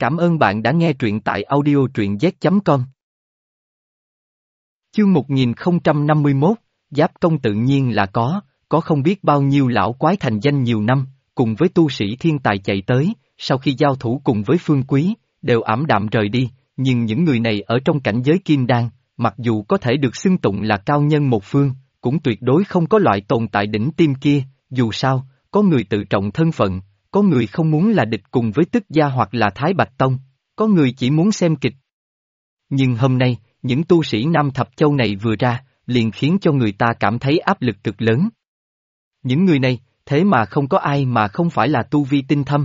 Cảm ơn bạn đã nghe truyện tại audio truyện z.com. Chương 1051, Giáp công tự nhiên là có không biết bao nhiêu lão quái thành danh nhiều năm, cùng với tu sĩ thiên tài chạy tới, sau khi giao thủ cùng với Phương Quý, đều ảm đạm rời đi, nhưng những người này ở trong cảnh giới kim đan, mặc dù có thể được xưng tụng là cao nhân một phương, cũng tuyệt đối không có loại tồn tại đỉnh tim kia, dù sao, có người tự trọng thân phận, có người không muốn là địch cùng với Tức Gia hoặc là Thái Bạch Tông, có người chỉ muốn xem kịch. Nhưng hôm nay, những tu sĩ Nam Thập Châu này vừa ra, liền khiến cho người ta cảm thấy áp lực cực lớn. Những người này, thế mà không có ai mà không phải là tu vi tinh thâm.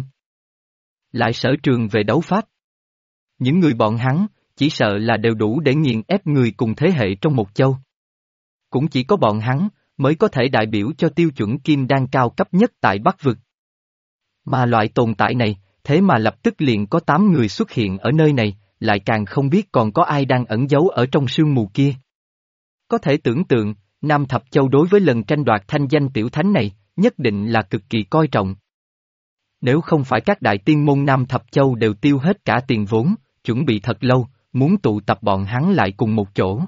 Lại sở trường về đấu pháp. Những người bọn hắn, chỉ sợ là đều đủ để nghiền ép người cùng thế hệ trong một châu. Cũng chỉ có bọn hắn, mới có thể đại biểu cho tiêu chuẩn kim đan cao cấp nhất tại Bắc Vực. Mà loại tồn tại này, thế mà lập tức liền có 8 người xuất hiện ở nơi này, lại càng không biết còn có ai đang ẩn giấu ở trong sương mù kia. Có thể tưởng tượng, Nam Thập Châu đối với lần tranh đoạt thanh danh tiểu thánh này, nhất định là cực kỳ coi trọng. Nếu không phải các đại tiên môn Nam Thập Châu đều tiêu hết cả tiền vốn, chuẩn bị thật lâu, muốn tụ tập bọn hắn lại cùng một chỗ.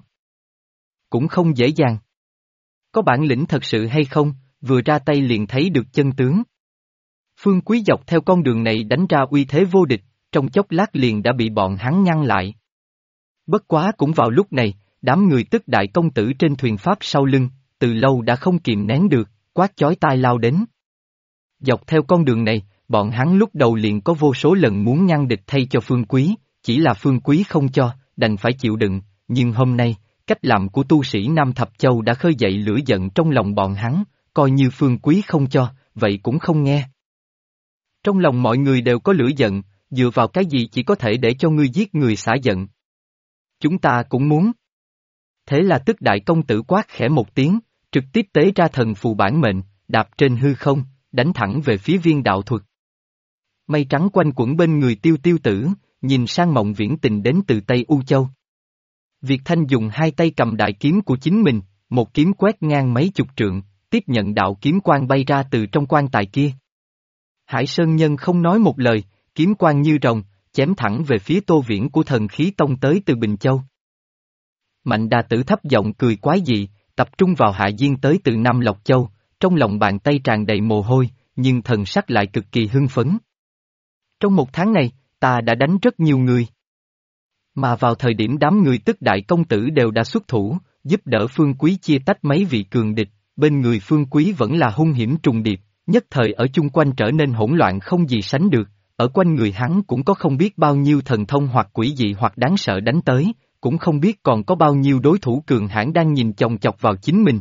Cũng không dễ dàng. Có bản lĩnh thật sự hay không, vừa ra tay liền thấy được chân tướng. Phương Quý dọc theo con đường này đánh ra uy thế vô địch, trong chốc lát liền đã bị bọn hắn ngăn lại. Bất quá cũng vào lúc này, đám người Tức đại công tử trên thuyền pháp sau lưng, từ lâu đã không kìm nén được, quát chói tai lao đến. Dọc theo con đường này, bọn hắn lúc đầu liền có vô số lần muốn ngăn địch thay cho Phương Quý, chỉ là Phương Quý không cho, đành phải chịu đựng, nhưng hôm nay, cách làm của tu sĩ Nam Thập Châu đã khơi dậy lửa giận trong lòng bọn hắn, coi như Phương Quý không cho, vậy cũng không nghe. Trong lòng mọi người đều có lửa giận, dựa vào cái gì chỉ có thể để cho ngươi giết người xả giận. Chúng ta cũng muốn. Thế là Tức đại công tử quát khẽ một tiếng, trực tiếp tế ra thần phù bản mệnh, đạp trên hư không, đánh thẳng về phía viên đạo thuật. Mây trắng quanh quẩn bên người Tiêu Tiêu Tử, nhìn sang Mộng Viễn Tình đến từ Tây U Châu. Việt Thanh dùng hai tay cầm đại kiếm của chính mình, một kiếm quét ngang mấy chục trượng, tiếp nhận đạo kiếm quang bay ra từ trong quan tài kia. Hải Sơn Nhân không nói một lời, kiếm quang như rồng, chém thẳng về phía Tô Viễn của Thần Khí Tông tới từ Bình Châu. Mạnh Đà Tử thấp giọng cười quái dị, tập trung vào Hạ Diên tới từ Nam Lộc Châu, trong lòng bàn tay tràn đầy mồ hôi, nhưng thần sắc lại cực kỳ hưng phấn. Trong một tháng này, ta đã đánh rất nhiều người. Mà vào thời điểm đám người Tức đại công tử đều đã xuất thủ, giúp đỡ Phương Quý chia tách mấy vị cường địch, bên người Phương Quý vẫn là hung hiểm trùng điệp, nhất thời ở chung quanh trở nên hỗn loạn không gì sánh được, ở quanh người hắn cũng có không biết bao nhiêu thần thông hoặc quỷ dị hoặc đáng sợ đánh tới, cũng không biết còn có bao nhiêu đối thủ cường hãn đang nhìn chòng chọc vào chính mình.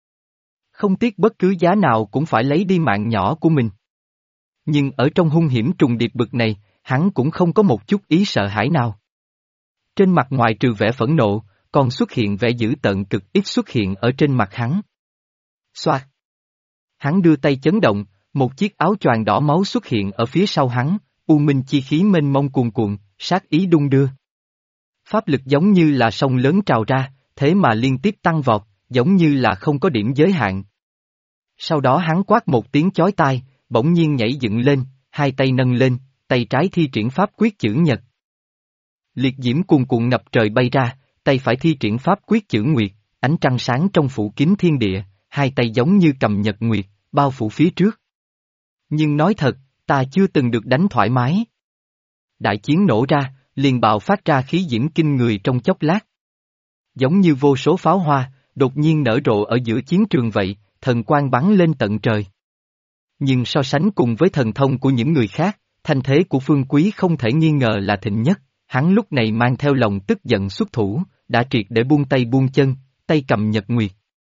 Không tiếc bất cứ giá nào cũng phải lấy đi mạng nhỏ của mình. Nhưng ở trong hung hiểm trùng điệp bực này, hắn cũng không có một chút ý sợ hãi nào. Trên mặt ngoài trừ vẻ phẫn nộ, còn xuất hiện vẻ dữ tợn cực ít xuất hiện ở trên mặt hắn. Xoạt! Hắn đưa tay chấn động, một chiếc áo choàng đỏ máu xuất hiện ở phía sau hắn, u minh chi khí mênh mông cuồn cuộn, sát ý đung đưa. Pháp lực giống như là sông lớn trào ra, thế mà liên tiếp tăng vọt, giống như là không có điểm giới hạn. Sau đó hắn quát một tiếng chói tai, bỗng nhiên nhảy dựng lên, hai tay nâng lên, tay trái thi triển pháp quyết chữ nhật. Liệt diễm cuồn cuộn ngập trời bay ra, tay phải thi triển pháp quyết chữ nguyệt, ánh trăng sáng trong phủ kín thiên địa, hai tay giống như cầm nhật nguyệt, bao phủ phía trước. Nhưng nói thật, ta chưa từng được đánh thoải mái. Đại chiến nổ ra, liền bạo phát ra khí diễm kinh người trong chốc lát. Giống như vô số pháo hoa, đột nhiên nở rộ ở giữa chiến trường vậy, thần quang bắn lên tận trời. Nhưng so sánh cùng với thần thông của những người khác, thanh thế của Phương Quý không thể nghi ngờ là thịnh nhất, hắn lúc này mang theo lòng tức giận xuất thủ, đã triệt để buông tay buông chân, tay cầm nhật nguyệt.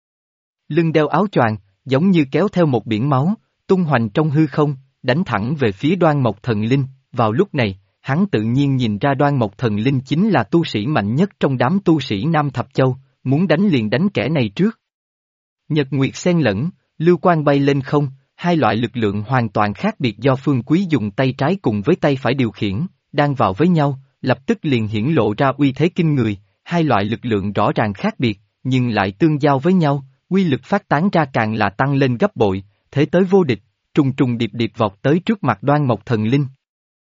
Lưng đeo áo choàng, giống như kéo theo một biển máu, tung hoành trong hư không, đánh thẳng về phía Đoan Mộc Thần Linh, vào lúc này, hắn tự nhiên nhìn ra Đoan Mộc Thần Linh chính là tu sĩ mạnh nhất trong đám tu sĩ Nam Thập Châu, muốn đánh liền đánh kẻ này trước. Nhật nguyệt xen lẫn, lưu quang bay lên không, hai loại lực lượng hoàn toàn khác biệt do Phương Quý dùng tay trái cùng với tay phải điều khiển, đang vào với nhau, lập tức liền hiển lộ ra uy thế kinh người, hai loại lực lượng rõ ràng khác biệt, nhưng lại tương giao với nhau, uy lực phát tán ra càng là tăng lên gấp bội, thế tới vô địch, trùng trùng điệp điệp vọt tới trước mặt Đoan Mộc Thần Linh.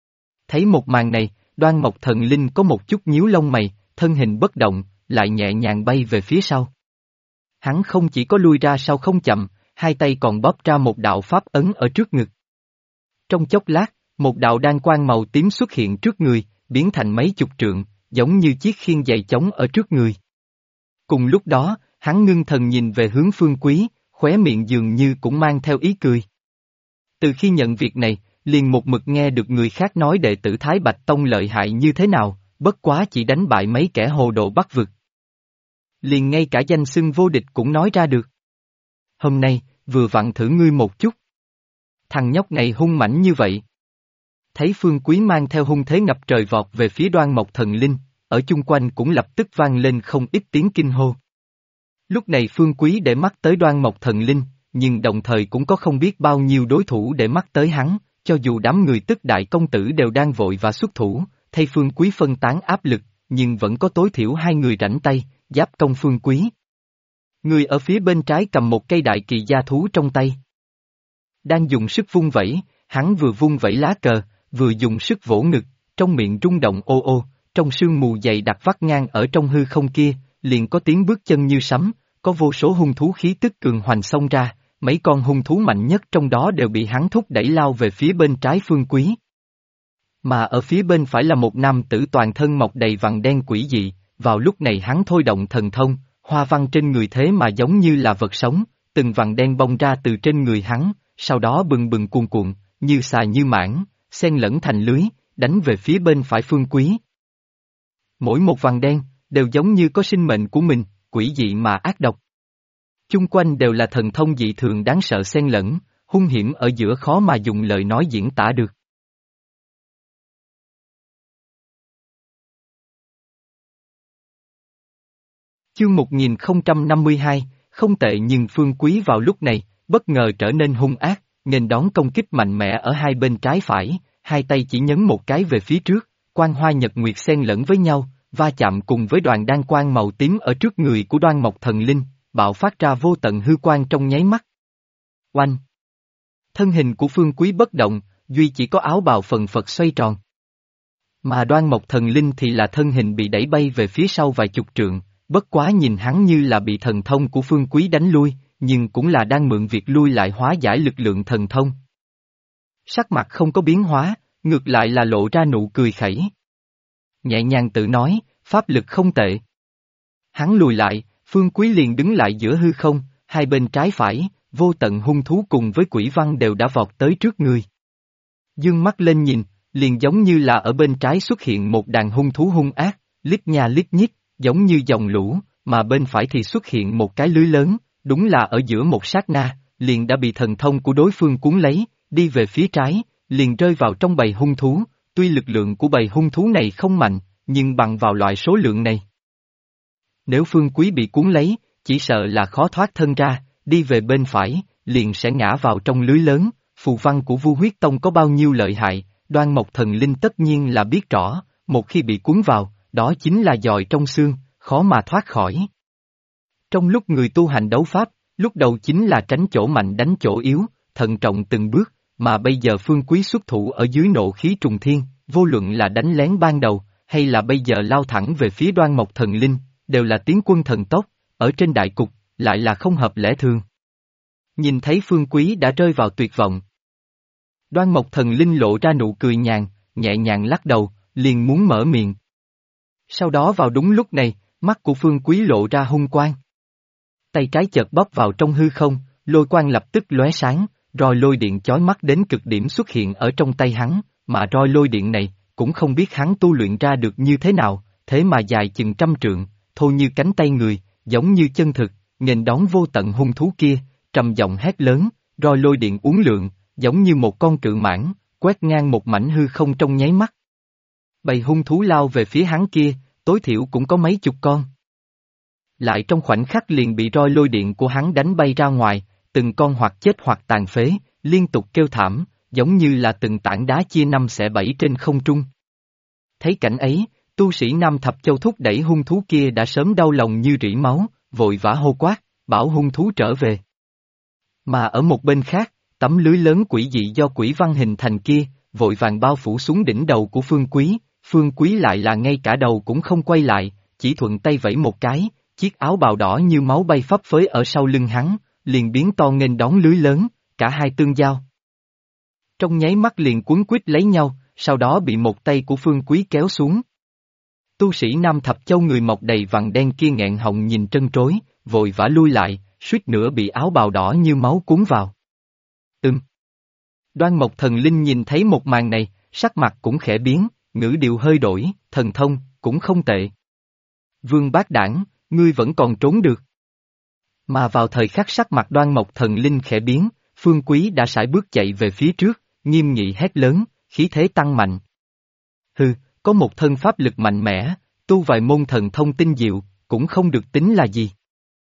Thấy một màn này, Đoan Mộc Thần Linh có một chút nhíu lông mày, thân hình bất động, lại nhẹ nhàng bay về phía sau. Hắn không chỉ có lui ra sau không chậm, hai tay còn bóp ra một đạo pháp ấn ở trước ngực. Trong chốc lát, một đạo đan quang màu tím xuất hiện trước người, biến thành mấy chục trượng, giống như chiếc khiên dày chống ở trước người. Cùng lúc đó, hắn ngưng thần nhìn về hướng Phương Quý, khóe miệng dường như cũng mang theo ý cười. Từ khi nhận việc này, liền một mực nghe được người khác nói đệ tử Thái Bạch Tông lợi hại như thế nào, bất quá chỉ đánh bại mấy kẻ hồ đồ Bắc vực. Liền ngay cả danh xưng vô địch cũng nói ra được. Hôm nay, vừa vặn thử ngươi một chút. Thằng nhóc này hung mãnh như vậy. Thấy Phương Quý mang theo hung thế ngập trời vọt về phía Đoan Mộc Thần Linh, ở chung quanh cũng lập tức vang lên không ít tiếng kinh hô. Lúc này Phương Quý để mắt tới Đoan Mộc Thần Linh, nhưng đồng thời cũng có không biết bao nhiêu đối thủ để mắt tới hắn, cho dù đám người tức đại công tử đều đang vội và xuất thủ, thay Phương Quý phân tán áp lực, nhưng vẫn có tối thiểu hai người rảnh tay, giáp công Phương Quý. Người ở phía bên trái cầm một cây đại kỳ gia thú trong tay. Đang dùng sức vung vẩy, hắn vừa vung vẩy lá cờ, vừa dùng sức vỗ ngực, trong miệng rung động ô ô, trong sương mù dày đặc vắt ngang ở trong hư không kia, liền có tiếng bước chân như sấm, có vô số hung thú khí tức cường hoành xông ra, mấy con hung thú mạnh nhất trong đó đều bị hắn thúc đẩy lao về phía bên trái Phương Quý. Mà ở phía bên phải là một nam tử toàn thân mọc đầy vằn đen quỷ dị, vào lúc này hắn thôi động thần thông, hoa văn trên người thế mà giống như là vật sống, từng vằn đen bong ra từ trên người hắn, sau đó bừng bừng cuồn cuộn, như xà như mãng, xen lẫn thành lưới, đánh về phía bên phải Phương Quý. Mỗi một vằn đen, đều giống như có sinh mệnh của mình, quỷ dị mà ác độc. Chung quanh đều là thần thông dị thường đáng sợ xen lẫn, hung hiểm ở giữa khó mà dùng lời nói diễn tả được. Chương 1052, không tệ nhưng Phương Quý vào lúc này, bất ngờ trở nên hung ác, nghênh đón công kích mạnh mẽ ở hai bên trái phải, hai tay chỉ nhấn một cái về phía trước, quang hoa nhật nguyệt xen lẫn với nhau, va chạm cùng với đoàn đan quang màu tím ở trước người của Đoan Mộc Thần Linh, bạo phát ra vô tận hư quang trong nháy mắt. Oanh! Thân hình của Phương Quý bất động, duy chỉ có áo bào phần phật xoay tròn. Mà Đoan Mộc Thần Linh thì là thân hình bị đẩy bay về phía sau vài chục trượng, bất quá nhìn hắn như là bị thần thông của Phương Quý đánh lui, nhưng cũng là đang mượn việc lui lại hóa giải lực lượng thần thông. Sắc mặt không có biến hóa, ngược lại là lộ ra nụ cười khẩy. Nhẹ nhàng tự nói, pháp lực không tệ. Hắn lùi lại, Phương Quý liền đứng lại giữa hư không, hai bên trái phải, vô tận hung thú cùng với quỷ văn đều đã vọt tới trước người. Dương mắt lên nhìn, liền giống như là ở bên trái xuất hiện một đàn hung thú hung ác, lít nha lít nhít, giống như dòng lũ, mà bên phải thì xuất hiện một cái lưới lớn, đúng là ở giữa một sát na, liền đã bị thần thông của đối phương cuốn lấy, đi về phía trái, liền rơi vào trong bầy hung thú, tuy lực lượng của bầy hung thú này không mạnh, nhưng bằng vào loại số lượng này. Nếu Phương Quý bị cuốn lấy, chỉ sợ là khó thoát thân ra, đi về bên phải, liền sẽ ngã vào trong lưới lớn, phù văn của Vu Huyết Tông có bao nhiêu lợi hại, Đoan Mộc Thần Linh tất nhiên là biết rõ, một khi bị cuốn vào, đó chính là giòi trong xương, khó mà thoát khỏi. Trong lúc người tu hành đấu pháp, lúc đầu chính là tránh chỗ mạnh đánh chỗ yếu, thận trọng từng bước, mà bây giờ Phương Quý xuất thủ ở dưới nộ khí trùng thiên, vô luận là đánh lén ban đầu, hay là bây giờ lao thẳng về phía Đoan Mộc Thần Linh, đều là tiến quân thần tốc, ở trên đại cục, lại là không hợp lẽ thường. Nhìn thấy Phương Quý đã rơi vào tuyệt vọng. Đoan Mộc Thần Linh lộ ra nụ cười nhàn, nhẹ nhàng lắc đầu, liền muốn mở miệng. Sau đó vào đúng lúc này, mắt của Phương Quý lộ ra hung quang. Tay trái chợt bóp vào trong hư không, lôi quang lập tức lóe sáng, roi lôi điện chói mắt đến cực điểm xuất hiện ở trong tay hắn, mà roi lôi điện này, cũng không biết hắn tu luyện ra được như thế nào, thế mà dài chừng 100 trượng, thô như cánh tay người, giống như chân thực, nghênh đón vô tận hung thú kia, trầm giọng hét lớn, roi lôi điện uốn lượn, giống như một con cự mãng, quét ngang một mảnh hư không trong nháy mắt. Bầy hung thú lao về phía hắn kia, tối thiểu cũng có mấy chục con. Lại trong khoảnh khắc liền bị roi lôi điện của hắn đánh bay ra ngoài, từng con hoặc chết hoặc tàn phế, liên tục kêu thảm, giống như là từng tảng đá chia năm xẻ bảy trên không trung. Thấy cảnh ấy, tu sĩ Nam Thập Châu thúc đẩy hung thú kia đã sớm đau lòng như rỉ máu, vội vã hô quát, bảo hung thú trở về. Mà ở một bên khác, tấm lưới lớn quỷ dị do quỷ văn hình thành kia, vội vàng bao phủ xuống đỉnh đầu của Phương Quý lại là ngay cả đầu cũng không quay lại, chỉ thuận tay vẫy một cái, chiếc áo bào đỏ như máu bay phấp phới ở sau lưng hắn, liền biến to nghênh đón lưới lớn, cả hai tương giao. Trong nháy mắt liền cuốn quýt lấy nhau, sau đó bị một tay của Phương Quý kéo xuống. Tu sĩ Nam Thập Châu người mọc đầy vằn đen kia nghẹn họng nhìn trân trối, vội vã lui lại, suýt nữa bị áo bào đỏ như máu cuốn vào. Đoan Mộc Thần Linh nhìn thấy một màn này, sắc mặt cũng khẽ biến, ngữ điệu hơi đổi, thần thông, cũng không tệ. Vương Bát Đảng, ngươi vẫn còn trốn được. Mà vào thời khắc sắc mặt Đoan Mộc Thần Linh khẽ biến, Phương Quý đã sải bước chạy về phía trước, nghiêm nghị hét lớn, khí thế tăng mạnh. Hừ, có một thân pháp lực mạnh mẽ, tu vài môn thần thông tinh diệu, cũng không được tính là gì.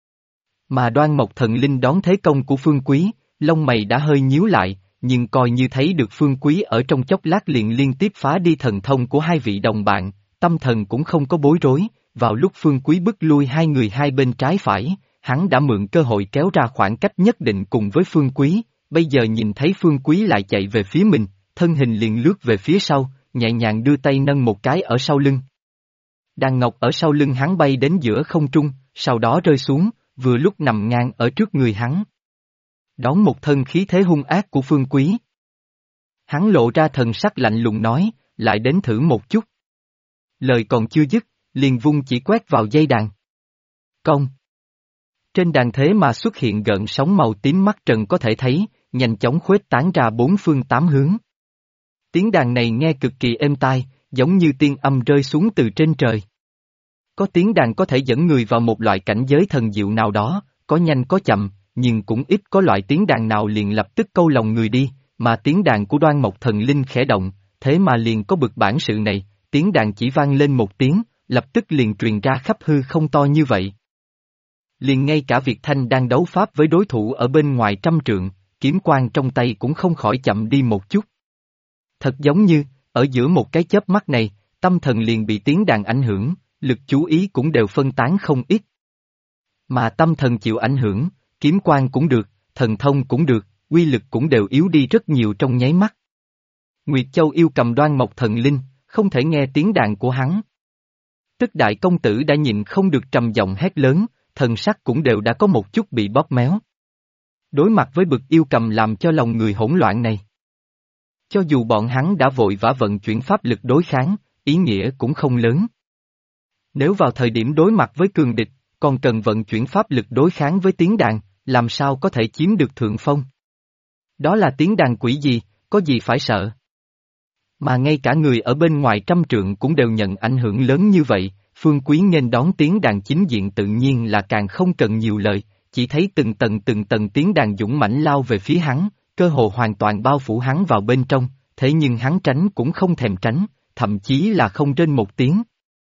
Mà Đoan Mộc Thần Linh đón thế công của Phương Quý, lông mày đã hơi nhíu lại, nhưng coi như thấy được Phương Quý ở trong chốc lát liền liên tiếp phá đi thần thông của hai vị đồng bạn, tâm thần cũng không có bối rối, vào lúc Phương Quý bức lui hai người hai bên trái phải, hắn đã mượn cơ hội kéo ra khoảng cách nhất định cùng với Phương Quý, bây giờ nhìn thấy Phương Quý lại chạy về phía mình, thân hình liền lướt về phía sau, nhẹ nhàng đưa tay nâng một cái ở sau lưng. Đàn ngọc ở sau lưng hắn bay đến giữa không trung, sau đó rơi xuống, vừa lúc nằm ngang ở trước người hắn. Đón một thân khí thế hung ác của Phương Quý. Hắn lộ ra thần sắc lạnh lùng nói, lại đến thử một chút. Lời còn chưa dứt, liền vung chỉ quét vào dây đàn. Cong. Trên đàn thế mà xuất hiện gợn sóng màu tím mắt trần có thể thấy, nhanh chóng khuếch tán ra bốn phương tám hướng. Tiếng đàn này nghe cực kỳ êm tai, giống như tiên âm rơi xuống từ trên trời. Có tiếng đàn có thể dẫn người vào một loại cảnh giới thần diệu nào đó, có nhanh có chậm, nhưng cũng ít có loại tiếng đàn nào liền lập tức câu lòng người đi, mà tiếng đàn của Đoan Mộc Thần Linh khẽ động, thế mà liền có bực bản sự này, tiếng đàn chỉ vang lên một tiếng, lập tức liền truyền ra khắp hư không to như vậy. Liền ngay cả Việt Thanh đang đấu pháp với đối thủ ở bên ngoài trăm trượng, kiếm quang trong tay cũng không khỏi chậm đi một chút. Thật giống như, ở giữa một cái chớp mắt này, tâm thần liền bị tiếng đàn ảnh hưởng, lực chú ý cũng đều phân tán không ít. Mà tâm thần chịu ảnh hưởng, kiếm quang cũng được, thần thông cũng được, uy lực cũng đều yếu đi rất nhiều trong nháy mắt. Nguyệt Châu yêu cầm Đoan Mộc Thần Linh, không thể nghe tiếng đàn của hắn. Tức đại công tử đã nhịn không được trầm giọng hét lớn, thần sắc cũng đều đã có một chút bị bóp méo. Đối mặt với bực yêu cầm làm cho lòng người hỗn loạn này. Cho dù bọn hắn đã vội vã vận chuyển pháp lực đối kháng, ý nghĩa cũng không lớn. Nếu vào thời điểm đối mặt với cường địch, còn cần vận chuyển pháp lực đối kháng với tiếng đàn, làm sao có thể chiếm được thượng phong? Đó là tiếng đàn quỷ gì, có gì phải sợ? Mà ngay cả người ở bên ngoài trăm trượng cũng đều nhận ảnh hưởng lớn như vậy, Phương Quý nghênh đón tiếng đàn chính diện tự nhiên là càng không cần nhiều lời, chỉ thấy từng tầng tiếng đàn dũng mãnh lao về phía hắn, cơ hồ hoàn toàn bao phủ hắn vào bên trong, thế nhưng hắn tránh cũng không thèm tránh, thậm chí là không rên một tiếng.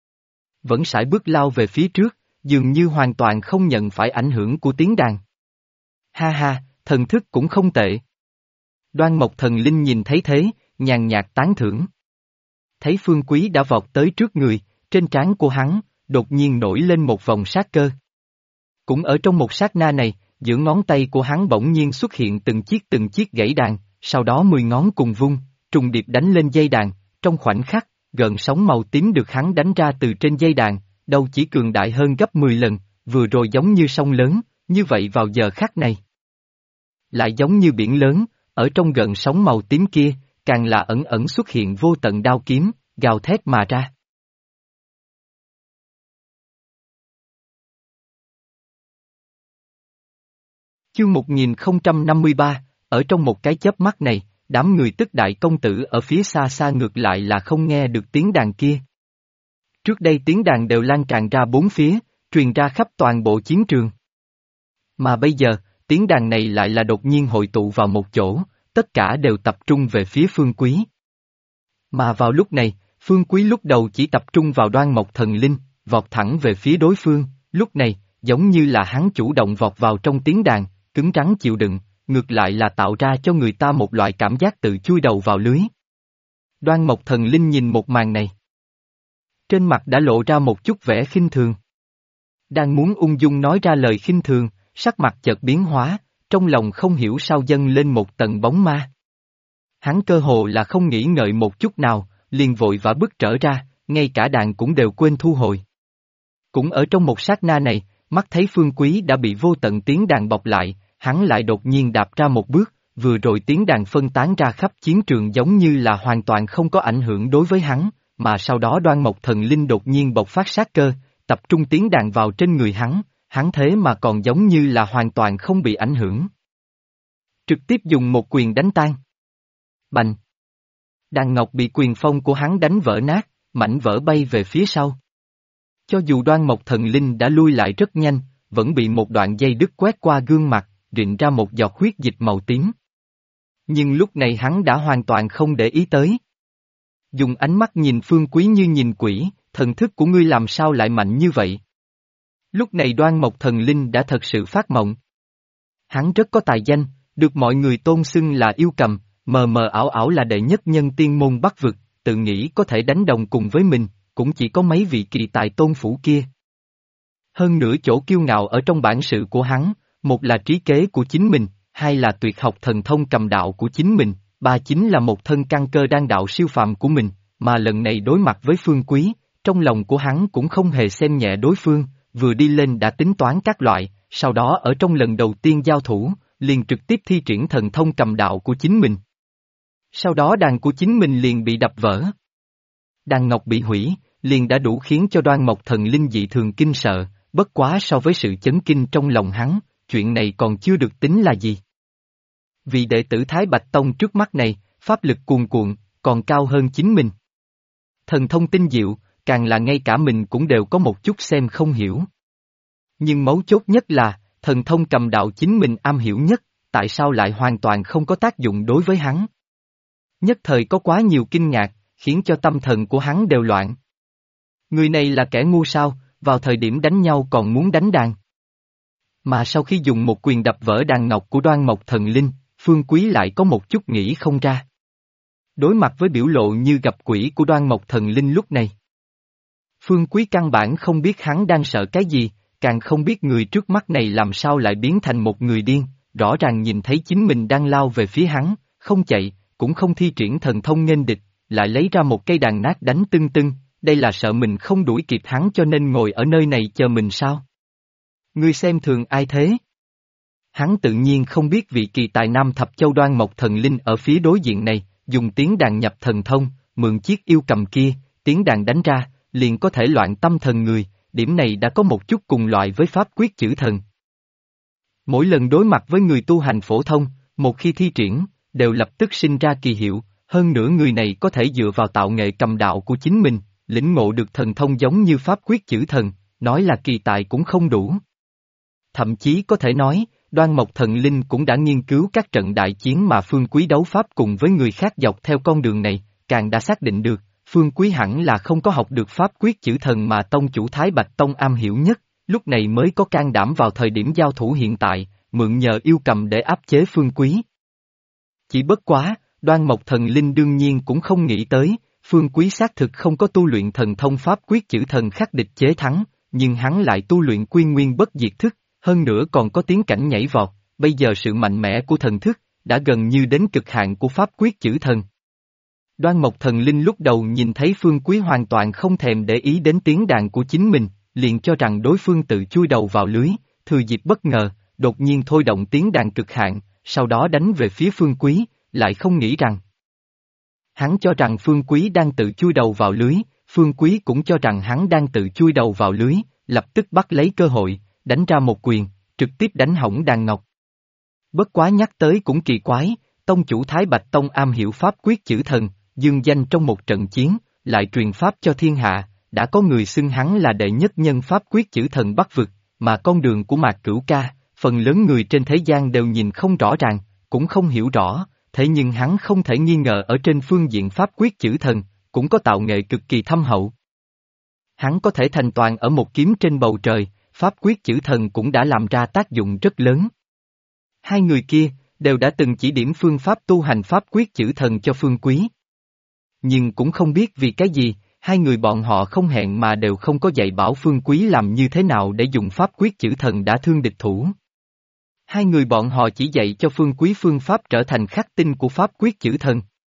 Vẫn sải bước lao về phía trước, dường như hoàn toàn không nhận phải ảnh hưởng của tiếng đàn. Ha ha, thần thức cũng không tệ. Đoan Mộc Thần Linh nhìn thấy thế, nhàn nhạt tán thưởng. Thấy Phương Quý đã vọt tới trước người, trên trán của hắn, đột nhiên nổi lên một vòng sát cơ. Cũng ở trong một sát na này, giữa ngón tay của hắn bỗng nhiên xuất hiện từng chiếc gãy đàn, sau đó 10 ngón cùng vung, trùng điệp đánh lên dây đàn, trong khoảnh khắc, gợn sóng màu tím được hắn đánh ra từ trên dây đàn, đâu chỉ cường đại hơn gấp 10 lần, vừa rồi giống như sông lớn, như vậy vào giờ khắc này. Lại giống như biển lớn, ở trong gợn sóng màu tím kia, càng là ẩn ẩn xuất hiện vô tận đao kiếm, gào thét mà ra. Chương 1053, ở trong một cái chớp mắt này, đám người tức đại công tử ở phía xa xa ngược lại là không nghe được tiếng đàn kia. Trước đây tiếng đàn đều lan tràn ra bốn phía, truyền ra khắp toàn bộ chiến trường. Mà bây giờ, tiếng đàn này lại là đột nhiên hội tụ vào một chỗ, tất cả đều tập trung về phía Phương Quý. Mà vào lúc này, Phương Quý lúc đầu chỉ tập trung vào Đoan Mộc Thần Linh, vọt thẳng về phía đối phương, lúc này, giống như là hắn chủ động vọt vào trong tiếng đàn, cứng rắn chịu đựng, ngược lại là tạo ra cho người ta một loại cảm giác tự chui đầu vào lưới. Đoan Mộc Thần Linh nhìn một màn này. Trên mặt đã lộ ra một chút vẻ khinh thường. Đang muốn ung dung nói ra lời khinh thường, sắc mặt chợt biến hóa, trong lòng không hiểu sao dâng lên một tầng bóng ma. Hắn cơ hồ là không nghĩ ngợi một chút nào, liền vội vã bước trở ra, ngay cả đàn cũng đều quên thu hồi. Cũng ở trong một sát na này, mắt thấy Phương Quý đã bị vô tận tiếng đàn bọc lại, hắn lại đột nhiên đạp ra một bước, vừa rồi tiếng đàn phân tán ra khắp chiến trường giống như là hoàn toàn không có ảnh hưởng đối với hắn, mà sau đó Đoan Mộc Thần Linh đột nhiên bộc phát sát cơ, tập trung tiếng đàn vào trên người hắn thế mà còn giống như là hoàn toàn không bị ảnh hưởng. Trực tiếp dùng một quyền đánh tan. Bành! Đàn ngọc bị quyền phong của hắn đánh vỡ nát, mảnh vỡ bay về phía sau. Cho dù Đoan Mộc Thần Linh đã lui lại rất nhanh, vẫn bị một đoạn dây đứt quét qua gương mặt, rịn ra một giọt huyết dịch màu tím. Nhưng lúc này hắn đã hoàn toàn không để ý tới. Dùng ánh mắt nhìn Phương Quý như nhìn quỷ, thần thức của ngươi làm sao lại mạnh như vậy? Lúc này Đoan Mộc Thần Linh đã thật sự phát mộng. Hắn rất có tài danh, được mọi người tôn xưng là yêu cầm, mờ mờ ảo ảo là đệ nhất nhân tiên môn Bắc vực, tự nghĩ có thể đánh đồng cùng với mình, cũng chỉ có mấy vị kỳ tài tôn phủ kia. Hơn nữa chỗ kiêu ngạo ở trong bản sự của hắn, một là trí kế của chính mình, hai là tuyệt học thần thông cầm đạo của chính mình, ba chính là một thân căn cơ đan đạo siêu phàm của mình, mà lần này đối mặt với Phương Quý, trong lòng của hắn cũng không hề xem nhẹ đối phương, vừa đi lên đã tính toán các loại, sau đó ở trong lần đầu tiên giao thủ, liền trực tiếp thi triển thần thông cầm đạo của chính mình. Sau đó đàn của chính mình liền bị đập vỡ. Đàn ngọc bị hủy, liền đã đủ khiến cho Đoan Mộc Thần Linh dị thường kinh sợ, bất quá so với sự chấn kinh trong lòng hắn, chuyện này còn chưa được tính là gì. Vì đệ tử Thái Bạch Tông trước mắt này, pháp lực cuồn cuộn, còn cao hơn chính mình. Thần thông tinh diệu, càng là ngay cả mình cũng đều có một chút xem không hiểu. Nhưng mấu chốt nhất là, thần thông cầm đạo chính mình am hiểu nhất, tại sao lại hoàn toàn không có tác dụng đối với hắn? Nhất thời có quá nhiều kinh ngạc, khiến cho tâm thần của hắn đều loạn. Người này là kẻ ngu sao, vào thời điểm đánh nhau còn muốn đánh đàn. Mà sau khi dùng một quyền đập vỡ đàn ngọc của Đoan Mộc Thần Linh, Phương Quý lại có một chút nghĩ không ra. Đối mặt với biểu lộ như gặp quỷ của Đoan Mộc Thần Linh lúc này, Phương Quý căn bản không biết hắn đang sợ cái gì, càng không biết người trước mắt này làm sao lại biến thành một người điên, rõ ràng nhìn thấy chính mình đang lao về phía hắn, không chạy, cũng không thi triển thần thông nghênh địch, lại lấy ra một cây đàn nát đánh tưng tưng, đây là sợ mình không đuổi kịp hắn cho nên ngồi ở nơi này chờ mình sao? Ngươi xem thường ai thế? Hắn tự nhiên không biết vị kỳ tài Nam Thập Châu Đoan Mộc Thần Linh ở phía đối diện này, dùng tiếng đàn nhập thần thông, mượn chiếc yêu cầm kia, tiếng đàn đánh ra, liền có thể loạn tâm thần người, điểm này đã có một chút cùng loại với pháp quyết chữ thần. Mỗi lần đối mặt với người tu hành phổ thông, một khi thi triển, đều lập tức sinh ra kỳ hiệu, hơn nữa người này có thể dựa vào tạo nghệ cầm đạo của chính mình, lĩnh ngộ được thần thông giống như pháp quyết chữ thần, nói là kỳ tài cũng không đủ. Thậm chí có thể nói, Đoan Mộc Thần Linh cũng đã nghiên cứu các trận đại chiến mà Phương Quý đấu pháp cùng với người khác dọc theo con đường này, càng đã xác định được, Phương Quý hẳn là không có học được pháp quyết chữ thần mà tông chủ Thái Bạch Tông am hiểu nhất, lúc này mới có can đảm vào thời điểm giao thủ hiện tại, mượn nhờ yêu cầm để áp chế Phương Quý. Chỉ bất quá, Đoan Mộc Thần Linh đương nhiên cũng không nghĩ tới, Phương Quý xác thực không có tu luyện thần thông pháp quyết chữ thần khắc địch chế thắng, nhưng hắn lại tu luyện quy nguyên bất diệt thức, hơn nữa còn có tiến cảnh nhảy vọt, bây giờ sự mạnh mẽ của thần thức, đã gần như đến cực hạn của pháp quyết chữ thần. Đoan Mộc Thần Linh lúc đầu nhìn thấy Phương Quý hoàn toàn không thèm để ý đến tiếng đàn của chính mình, liền cho rằng đối phương tự chui đầu vào lưới, thừa dịp bất ngờ, đột nhiên thôi động tiếng đàn cực hạn, sau đó đánh về phía Phương Quý, lại không nghĩ rằng. Hắn cho rằng Phương Quý đang tự chui đầu vào lưới, Phương Quý cũng cho rằng hắn đang tự chui đầu vào lưới, lập tức bắt lấy cơ hội, đánh ra một quyền, trực tiếp đánh hỏng đàn ngọc. Bất quá nhắc tới cũng kỳ quái, tông chủ Thái Bạch Tông am hiểu pháp quyết chữ thần, dương danh trong một trận chiến, lại truyền pháp cho thiên hạ, đã có người xưng hắn là đệ nhất nhân pháp quyết chữ thần Bắc vực, mà con đường của Mạc Cửu Ca, phần lớn người trên thế gian đều nhìn không rõ ràng, cũng không hiểu rõ, thế nhưng hắn không thể nghi ngờ ở trên phương diện pháp quyết chữ thần, cũng có tạo nghệ cực kỳ thâm hậu. Hắn có thể thành toàn ở một kiếm trên bầu trời, pháp quyết chữ thần cũng đã làm ra tác dụng rất lớn. Hai người kia, đều đã từng chỉ điểm phương pháp tu hành pháp quyết chữ thần cho Phương Quý. Nhưng cũng không biết vì cái gì, hai người bọn họ không hẹn mà đều không có dạy bảo Phương Quý làm như thế nào để dùng pháp quyết chữ thần đã thương địch thủ. Hai người bọn họ chỉ dạy cho Phương Quý phương pháp trở thành khắc tinh của pháp quyết chữ thần.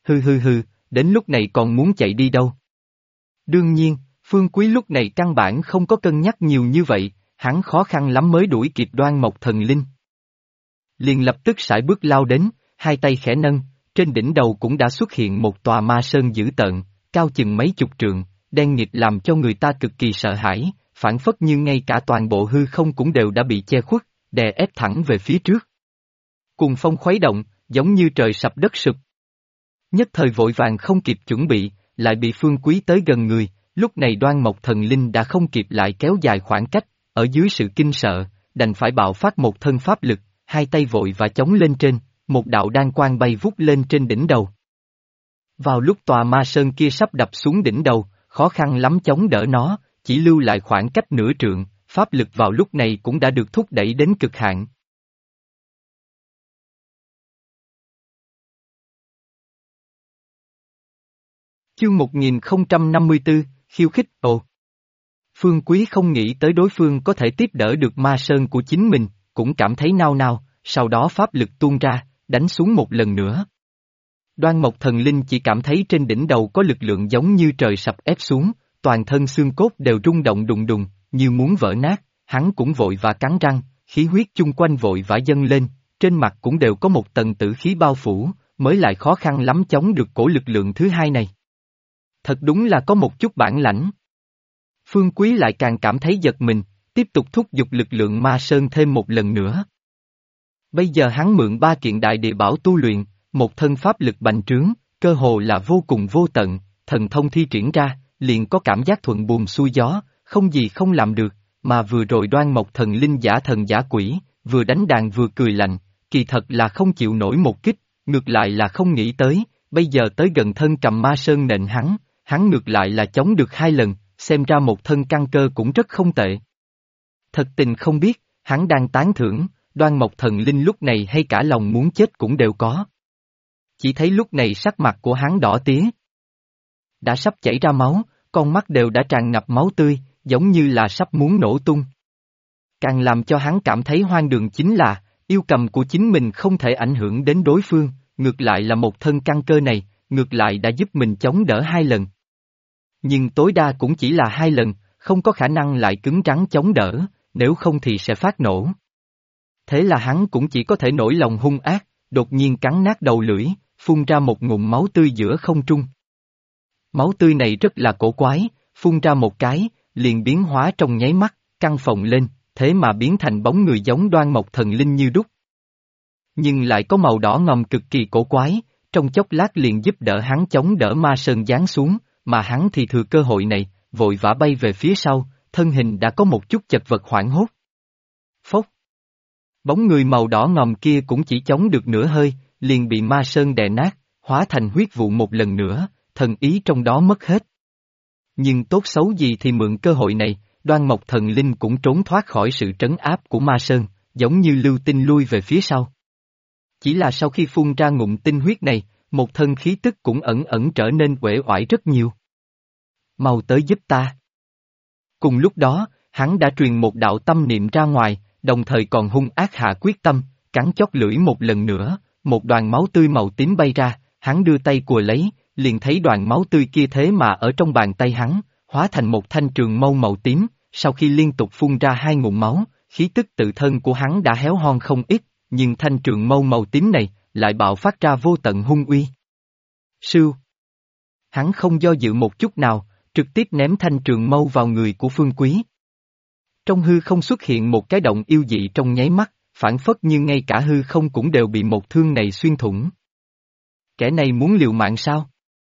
Hừ, đến lúc này còn muốn chạy đi đâu? Đương nhiên, Phương Quý lúc này căn bản không có cân nhắc nhiều như vậy, hắn khó khăn lắm mới đuổi kịp Đoan Mộc Thần Linh. Liền lập tức sải bước lao đến, hai tay khẽ nâng, trên đỉnh đầu cũng đã xuất hiện một tòa ma sơn dữ tợn, cao chừng mấy chục trượng, đen nghịt làm cho người ta cực kỳ sợ hãi, phản phất như ngay cả toàn bộ hư không cũng đều đã bị che khuất, đè ép thẳng về phía trước. Cùng phong khuấy động, giống như trời sập đất sụp. Nhất thời vội vàng không kịp chuẩn bị, lại bị Phương Quý tới gần người, lúc này Đoan Mộc Thần Linh đã không kịp lại kéo dài khoảng cách, ở dưới sự kinh sợ, đành phải bạo phát một thân pháp lực, hai tay vội và chống lên trên, một đạo đan quang bay vút lên trên đỉnh đầu. Vào lúc tòa ma sơn kia sắp đập xuống đỉnh đầu, khó khăn lắm chống đỡ nó, chỉ lưu lại khoảng cách nửa trượng, pháp lực vào lúc này cũng đã được thúc đẩy đến cực hạn. Chương 1054, khiêu khích. Phương Quý không nghĩ tới đối phương có thể tiếp đỡ được ma sơn của chính mình, cũng cảm thấy nao nao, sau đó pháp lực tuôn ra, đánh xuống một lần nữa. Đoan Mộc Thần Linh chỉ cảm thấy trên đỉnh đầu có lực lượng giống như trời sập ép xuống, toàn thân xương cốt đều rung động đùng đùng, như muốn vỡ nát, hắn cũng vội và cắn răng, khí huyết chung quanh vội vã dâng lên, trên mặt cũng đều có một tầng tử khí bao phủ, mới lại khó khăn lắm chống được cổ lực lượng thứ hai này. Thật đúng là có một chút bản lãnh. Phương Quý lại càng cảm thấy giật mình, tiếp tục thúc giục lực lượng ma sơn thêm một lần nữa. Bây giờ hắn mượn ba kiện đại địa bảo tu luyện, một thân pháp lực bành trướng, cơ hồ là vô cùng vô tận, thần thông thi triển ra, liền có cảm giác thuận buồm xuôi gió, không gì không làm được, mà vừa rồi Đoan Mộc Thần Linh giả thần giả quỷ, vừa đánh đàn vừa cười lạnh, kỳ thật là không chịu nổi một kích, ngược lại là không nghĩ tới, bây giờ tới gần thân cầm ma sơn nện hắn ngược lại là chống được hai lần, xem ra một thân căn cơ cũng rất không tệ. Thật tình không biết, hắn đang tán thưởng, Đoan Mộc Thần Linh lúc này hay cả lòng muốn chết cũng đều có. Chỉ thấy lúc này sắc mặt của hắn đỏ tía. Đã sắp chảy ra máu, con mắt đều đã tràn ngập máu tươi, giống như là sắp muốn nổ tung. Càng làm cho hắn cảm thấy hoang đường chính là, yêu cầm của chính mình không thể ảnh hưởng đến đối phương, ngược lại là một thân căn cơ này, ngược lại đã giúp mình chống đỡ hai lần. Nhưng tối đa cũng chỉ là hai lần, không có khả năng lại cứng rắn chống đỡ, nếu không thì sẽ phát nổ. Thế là hắn cũng chỉ có thể nổi lòng hung ác, đột nhiên cắn nát đầu lưỡi, phun ra một ngụm máu tươi giữa không trung. Máu tươi này rất là cổ quái, phun ra một cái, liền biến hóa trong nháy mắt, căng phồng lên, thế mà biến thành bóng người giống Đoan Mộc Thần Linh như đúc. Nhưng lại có màu đỏ ngòm cực kỳ cổ quái, trong chốc lát liền giúp đỡ hắn chống đỡ ma sơn giáng xuống, mà hắn thì thừa cơ hội này, vội vã bay về phía sau, thân hình đã có một chút chật vật hoảng hốt. Phốc! Bóng người màu đỏ ngòm kia cũng chỉ chống được nửa hơi, liền bị ma sơn đè nát, hóa thành huyết vụ một lần nữa, thần ý trong đó mất hết. Nhưng tốt xấu gì thì mượn cơ hội này, Đoan Mộc Thần Linh cũng trốn thoát khỏi sự trấn áp của ma sơn, giống như lưu tinh lui về phía sau. Chỉ là sau khi phun ra ngụm tinh huyết này, một thân khí tức cũng ẩn ẩn trở nên uể oải rất nhiều. Mau tới giúp ta. Cùng lúc đó, hắn đã truyền một đạo tâm niệm ra ngoài, đồng thời còn hung ác hạ quyết tâm, cắn chót lưỡi một lần nữa, một đoàn máu tươi màu tím bay ra, hắn đưa tay cùa lấy, liền thấy đoàn máu tươi kia thế mà ở trong bàn tay hắn, hóa thành một thanh trường mâu màu tím, sau khi liên tục phun ra hai ngụm máu, khí tức tự thân của hắn đã héo hon không ít, nhưng thanh trường mâu màu tím này, lại bạo phát ra vô tận hung uy. Sưu! Hắn không do dự một chút nào, trực tiếp ném thanh trường mâu vào người của Phương Quý. Trong hư không xuất hiện một cái động yêu dị trong nháy mắt, phản phất như ngay cả hư không cũng đều bị một thương này xuyên thủng. Kẻ này muốn liều mạng sao?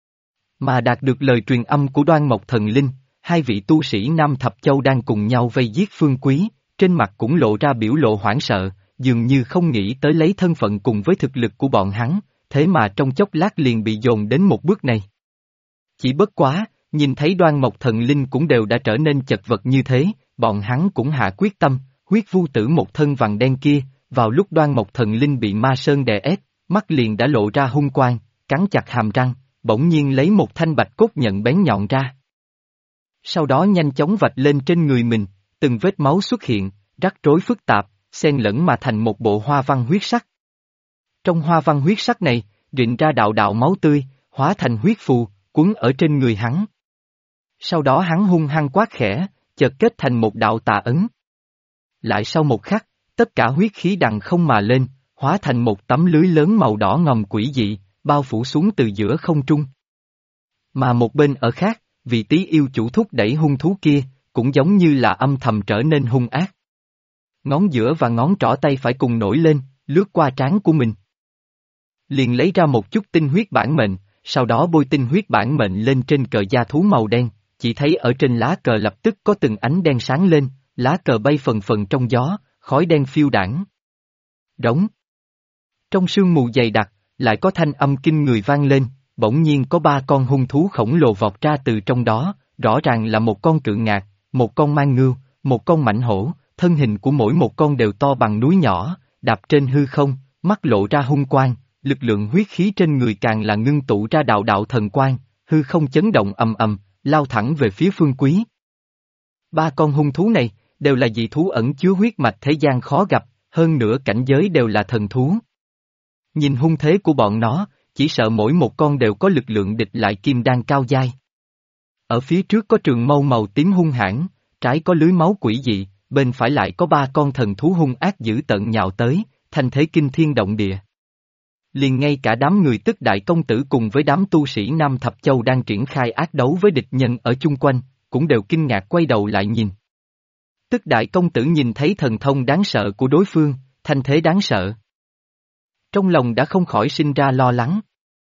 Mà đạt được lời truyền âm của Đoan Mộc Thần Linh, hai vị tu sĩ Nam Thập Châu đang cùng nhau vây giết Phương Quý, trên mặt cũng lộ ra biểu lộ hoảng sợ, dường như không nghĩ tới lấy thân phận cùng với thực lực của bọn hắn, thế mà trong chốc lát liền bị dồn đến một bước này. Chỉ bất quá, nhìn thấy Đoan Mộc Thần Linh cũng đều đã trở nên chật vật như thế, bọn hắn cũng hạ quyết tâm, huyết vu tử một thân vàng đen kia, vào lúc Đoan Mộc Thần Linh bị ma sơn đè ép, mắt liền đã lộ ra hung quang, cắn chặt hàm răng, bỗng nhiên lấy một thanh bạch cốt nhận bén nhọn ra. Sau đó nhanh chóng vạch lên trên người mình, từng vết máu xuất hiện, rắc rối phức tạp, xen lẫn mà thành một bộ hoa văn huyết sắc. Trong hoa văn huyết sắc này, rịn ra đạo đạo máu tươi, hóa thành huyết phù, quấn ở trên người hắn. Sau đó hắn hung hăng quát khẽ, chợt kết thành một đạo tà ấn. Lại sau một khắc, tất cả huyết khí đằng không mà lên, hóa thành một tấm lưới lớn màu đỏ ngòm quỷ dị, bao phủ xuống từ giữa không trung. Mà một bên ở khác, vị Tý yêu chủ thúc đẩy hung thú kia, cũng giống như là âm thầm trở nên hung ác. Ngón giữa và ngón trỏ tay phải cùng nổi lên, lướt qua trán của mình. Liền lấy ra một chút tinh huyết bản mệnh, sau đó bôi tinh huyết bản mệnh lên trên cờ da thú màu đen, chỉ thấy ở trên lá cờ lập tức có từng ánh đen sáng lên, lá cờ bay phần phần trong gió, khói đen phiêu đãng. Rống. Trong sương mù dày đặc, lại có thanh âm kinh người vang lên, bỗng nhiên có 3 con hung thú khổng lồ vọt ra từ trong đó, rõ ràng là một con cự ngạc, một con mang ngưu, một con mãnh hổ, thân hình của mỗi một con đều to bằng núi nhỏ, đạp trên hư không, mắt lộ ra hung quang, lực lượng huyết khí trên người càng là ngưng tụ ra đạo đạo thần quang, hư không chấn động ầm ầm, lao thẳng về phía Phương Quý. 3 con hung thú này, đều là dị thú ẩn chứa huyết mạch thế gian khó gặp, hơn nữa cảnh giới đều là thần thú. Nhìn hung thế của bọn nó, chỉ sợ mỗi một con đều có lực lượng địch lại kim đan cao giai. Ở phía trước có trường mâu màu tím hung hãn, trái có lưới máu quỷ dị, bên phải lại có 3 con thần thú hung ác dữ tợn nhào tới, thanh thế kinh thiên động địa. Liền ngay cả đám người tức đại công tử cùng với đám tu sĩ Nam Thập Châu đang triển khai ác đấu với địch nhân ở chung quanh, cũng đều kinh ngạc quay đầu lại nhìn. Tức đại công tử nhìn thấy thần thông đáng sợ của đối phương, thanh thế đáng sợ. Trong lòng đã không khỏi sinh ra lo lắng.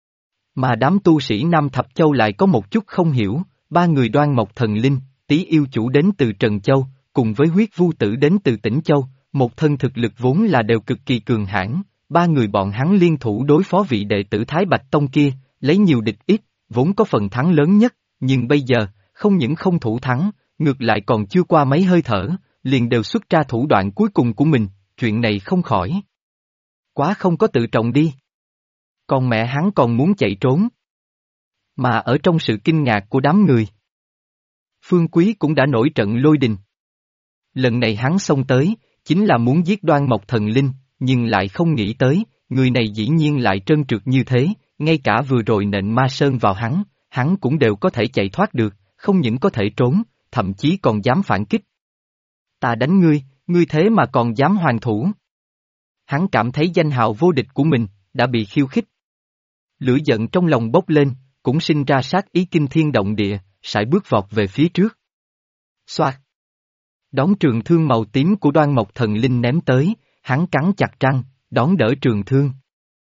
Mà đám tu sĩ Nam Thập Châu lại có một chút không hiểu, 3 người Đoan Mộc Thần Linh, Tý yêu chủ đến từ Trần Châu, cùng với Huyết Vu Tử đến từ Tĩnh Châu, một thân thực lực vốn là đều cực kỳ cường hãn, 3 người bọn hắn liên thủ đối phó vị đệ tử Thái Bạch Tông kia, lấy nhiều địch ít, vốn có phần thắng lớn nhất, nhưng bây giờ, không những không thủ thắng, ngược lại còn chưa qua mấy hơi thở, liền đều xuất ra thủ đoạn cuối cùng của mình, chuyện này không khỏi. Quá không có tự trọng đi. Còn mẹ hắn còn muốn chạy trốn. Mà ở trong sự kinh ngạc của đám người, Phương Quý cũng đã nổi trận lôi đình. Lần này hắn xông tới, chính là muốn giết Đoan Mộc Thần Linh, nhưng lại không nghĩ tới, người này dĩ nhiên lại trơn trượt như thế, ngay cả vừa rồi nện ma sơn vào hắn cũng đều có thể chạy thoát được, không những có thể trốn, thậm chí còn dám phản kích. Ta đánh ngươi thế mà còn dám hoàn thủ. Hắn cảm thấy danh hào vô địch của mình, đã bị khiêu khích. Lửa giận trong lòng bốc lên, cũng sinh ra sát ý kinh thiên động địa, sải bước vọt về phía trước. Xoạt. Đón trường thương màu tím của Đoan Mộc Thần Linh ném tới, hắn cắn chặt răng, đón đỡ trường thương.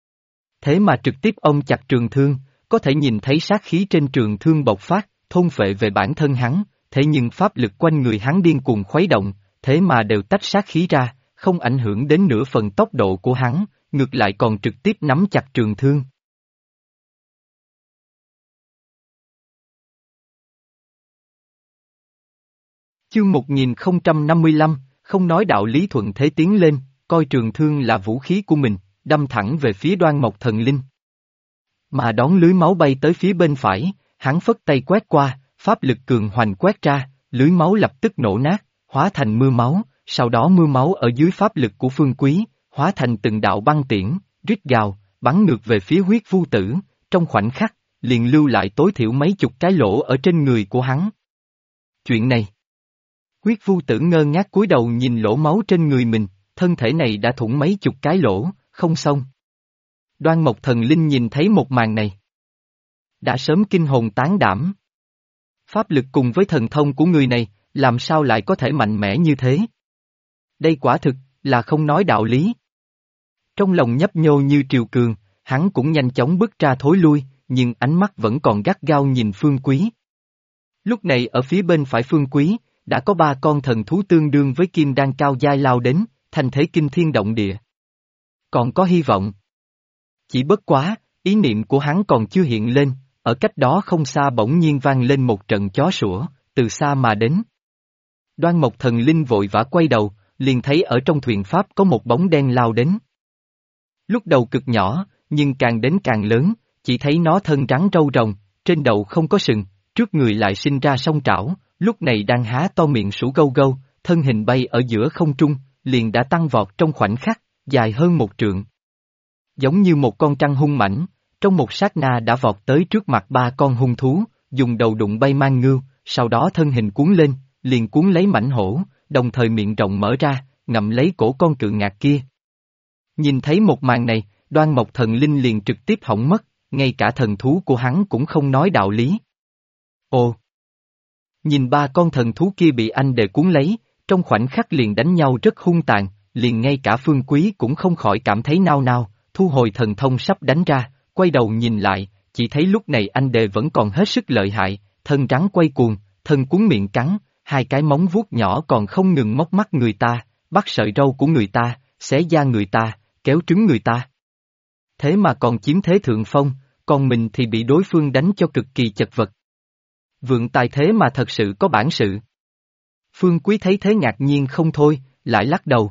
Thế mà trực tiếp ôm chặt trường thương, có thể nhìn thấy sát khí trên trường thương bộc phát, thôn phệ về bản thân hắn, thế nhưng pháp lực quanh người hắn điên cuồng khuấy động, thế mà đều tách sát khí ra, không ảnh hưởng đến nửa phần tốc độ của hắn, ngược lại còn trực tiếp nắm chặt trường thương. Chương 1055, không nói đạo lý thuận thế tiến lên, coi trường thương là vũ khí của mình, đâm thẳng về phía Đoan Mộc Thần Linh. Mà đón lưới máu bay tới phía bên phải, hắn phất tay quét qua, pháp lực cường hoành quét ra, lưới máu lập tức nổ nát, hóa thành mưa máu, sau đó mưa máu ở dưới pháp lực của Phương Quý, hóa thành từng đạo băng tiễn, rít gào, bắn ngược về phía Huyết Vu Tử, trong khoảnh khắc, liền lưu lại tối thiểu mấy chục cái lỗ ở trên người của hắn. Chuyện này. Huyết Vu Tử ngơ ngác cúi đầu nhìn lỗ máu trên người mình, thân thể này đã thủng mấy chục cái lỗ, không xong. Đoan Mộc Thần Linh nhìn thấy một màn này, đã sớm kinh hồn tán đảm. Pháp lực cùng với thần thông của người này, làm sao lại có thể mạnh mẽ như thế? Đây quả thực, là không nói đạo lý. Trong lòng nhấp nhô như triều cường, hắn cũng nhanh chóng bước ra thối lui, nhưng ánh mắt vẫn còn gắt gao nhìn Phương Quý. Lúc này ở phía bên phải Phương Quý, đã có 3 con thần thú tương đương với kim đan cao giai lao đến, thành thế kinh thiên động địa. Còn có hy vọng. Chỉ bất quá, ý niệm của hắn còn chưa hiện lên, ở cách đó không xa bỗng nhiên vang lên một trận chó sủa, từ xa mà đến. Đoan Mộc Thần Linh vội vã quay đầu, liền thấy ở trong thuyền pháp có một bóng đen lao đến. Lúc đầu cực nhỏ, nhưng càng đến càng lớn, chỉ thấy nó thân rắn râu rồng, trên đầu không có sừng, trước người lại sinh ra song trảo, lúc này đang há to miệng sủ gâu gâu, thân hình bay ở giữa không trung, liền đã tăng vọt trong khoảnh khắc, dài hơn 1 trượng. Giống như một con trăng hung mãnh, trong một sát na đã vọt tới trước mặt ba con hung thú, dùng đầu đụng bay mang ngưu, sau đó thân hình cuốn lên, liền cuốn lấy mãnh hổ, đồng thời miệng rộng mở ra, ngậm lấy cổ con cự ngạc kia. Nhìn thấy một màn này, Đoan Mộc Thần Linh liền trực tiếp hỏng mất, ngay cả thần thú của hắn cũng không nói đạo lý. Ồ! Nhìn ba con thần thú kia bị anh để cuốn lấy, trong khoảnh khắc liền đánh nhau rất hung tàn, liền ngay cả Phương Quý cũng không khỏi cảm thấy nao nao, thu hồi thần thông sắp đánh ra, quay đầu nhìn lại, chỉ thấy lúc này anh đề vẫn còn hết sức lợi hại, thân rắn quay cuồng, thân cuốn miệng cắn, hai cái móng vuốt nhỏ còn không ngừng móc mắt người ta, bắt sợi râu của người ta, xé da người ta, kéo trứng người ta. Thế mà còn chiếm thế thượng phong, còn mình thì bị đối phương đánh cho cực kỳ chật vật. Vượng tài thế mà thật sự có bản sự. Phương Quý thấy thế ngạc nhiên không thôi, lại lắc đầu.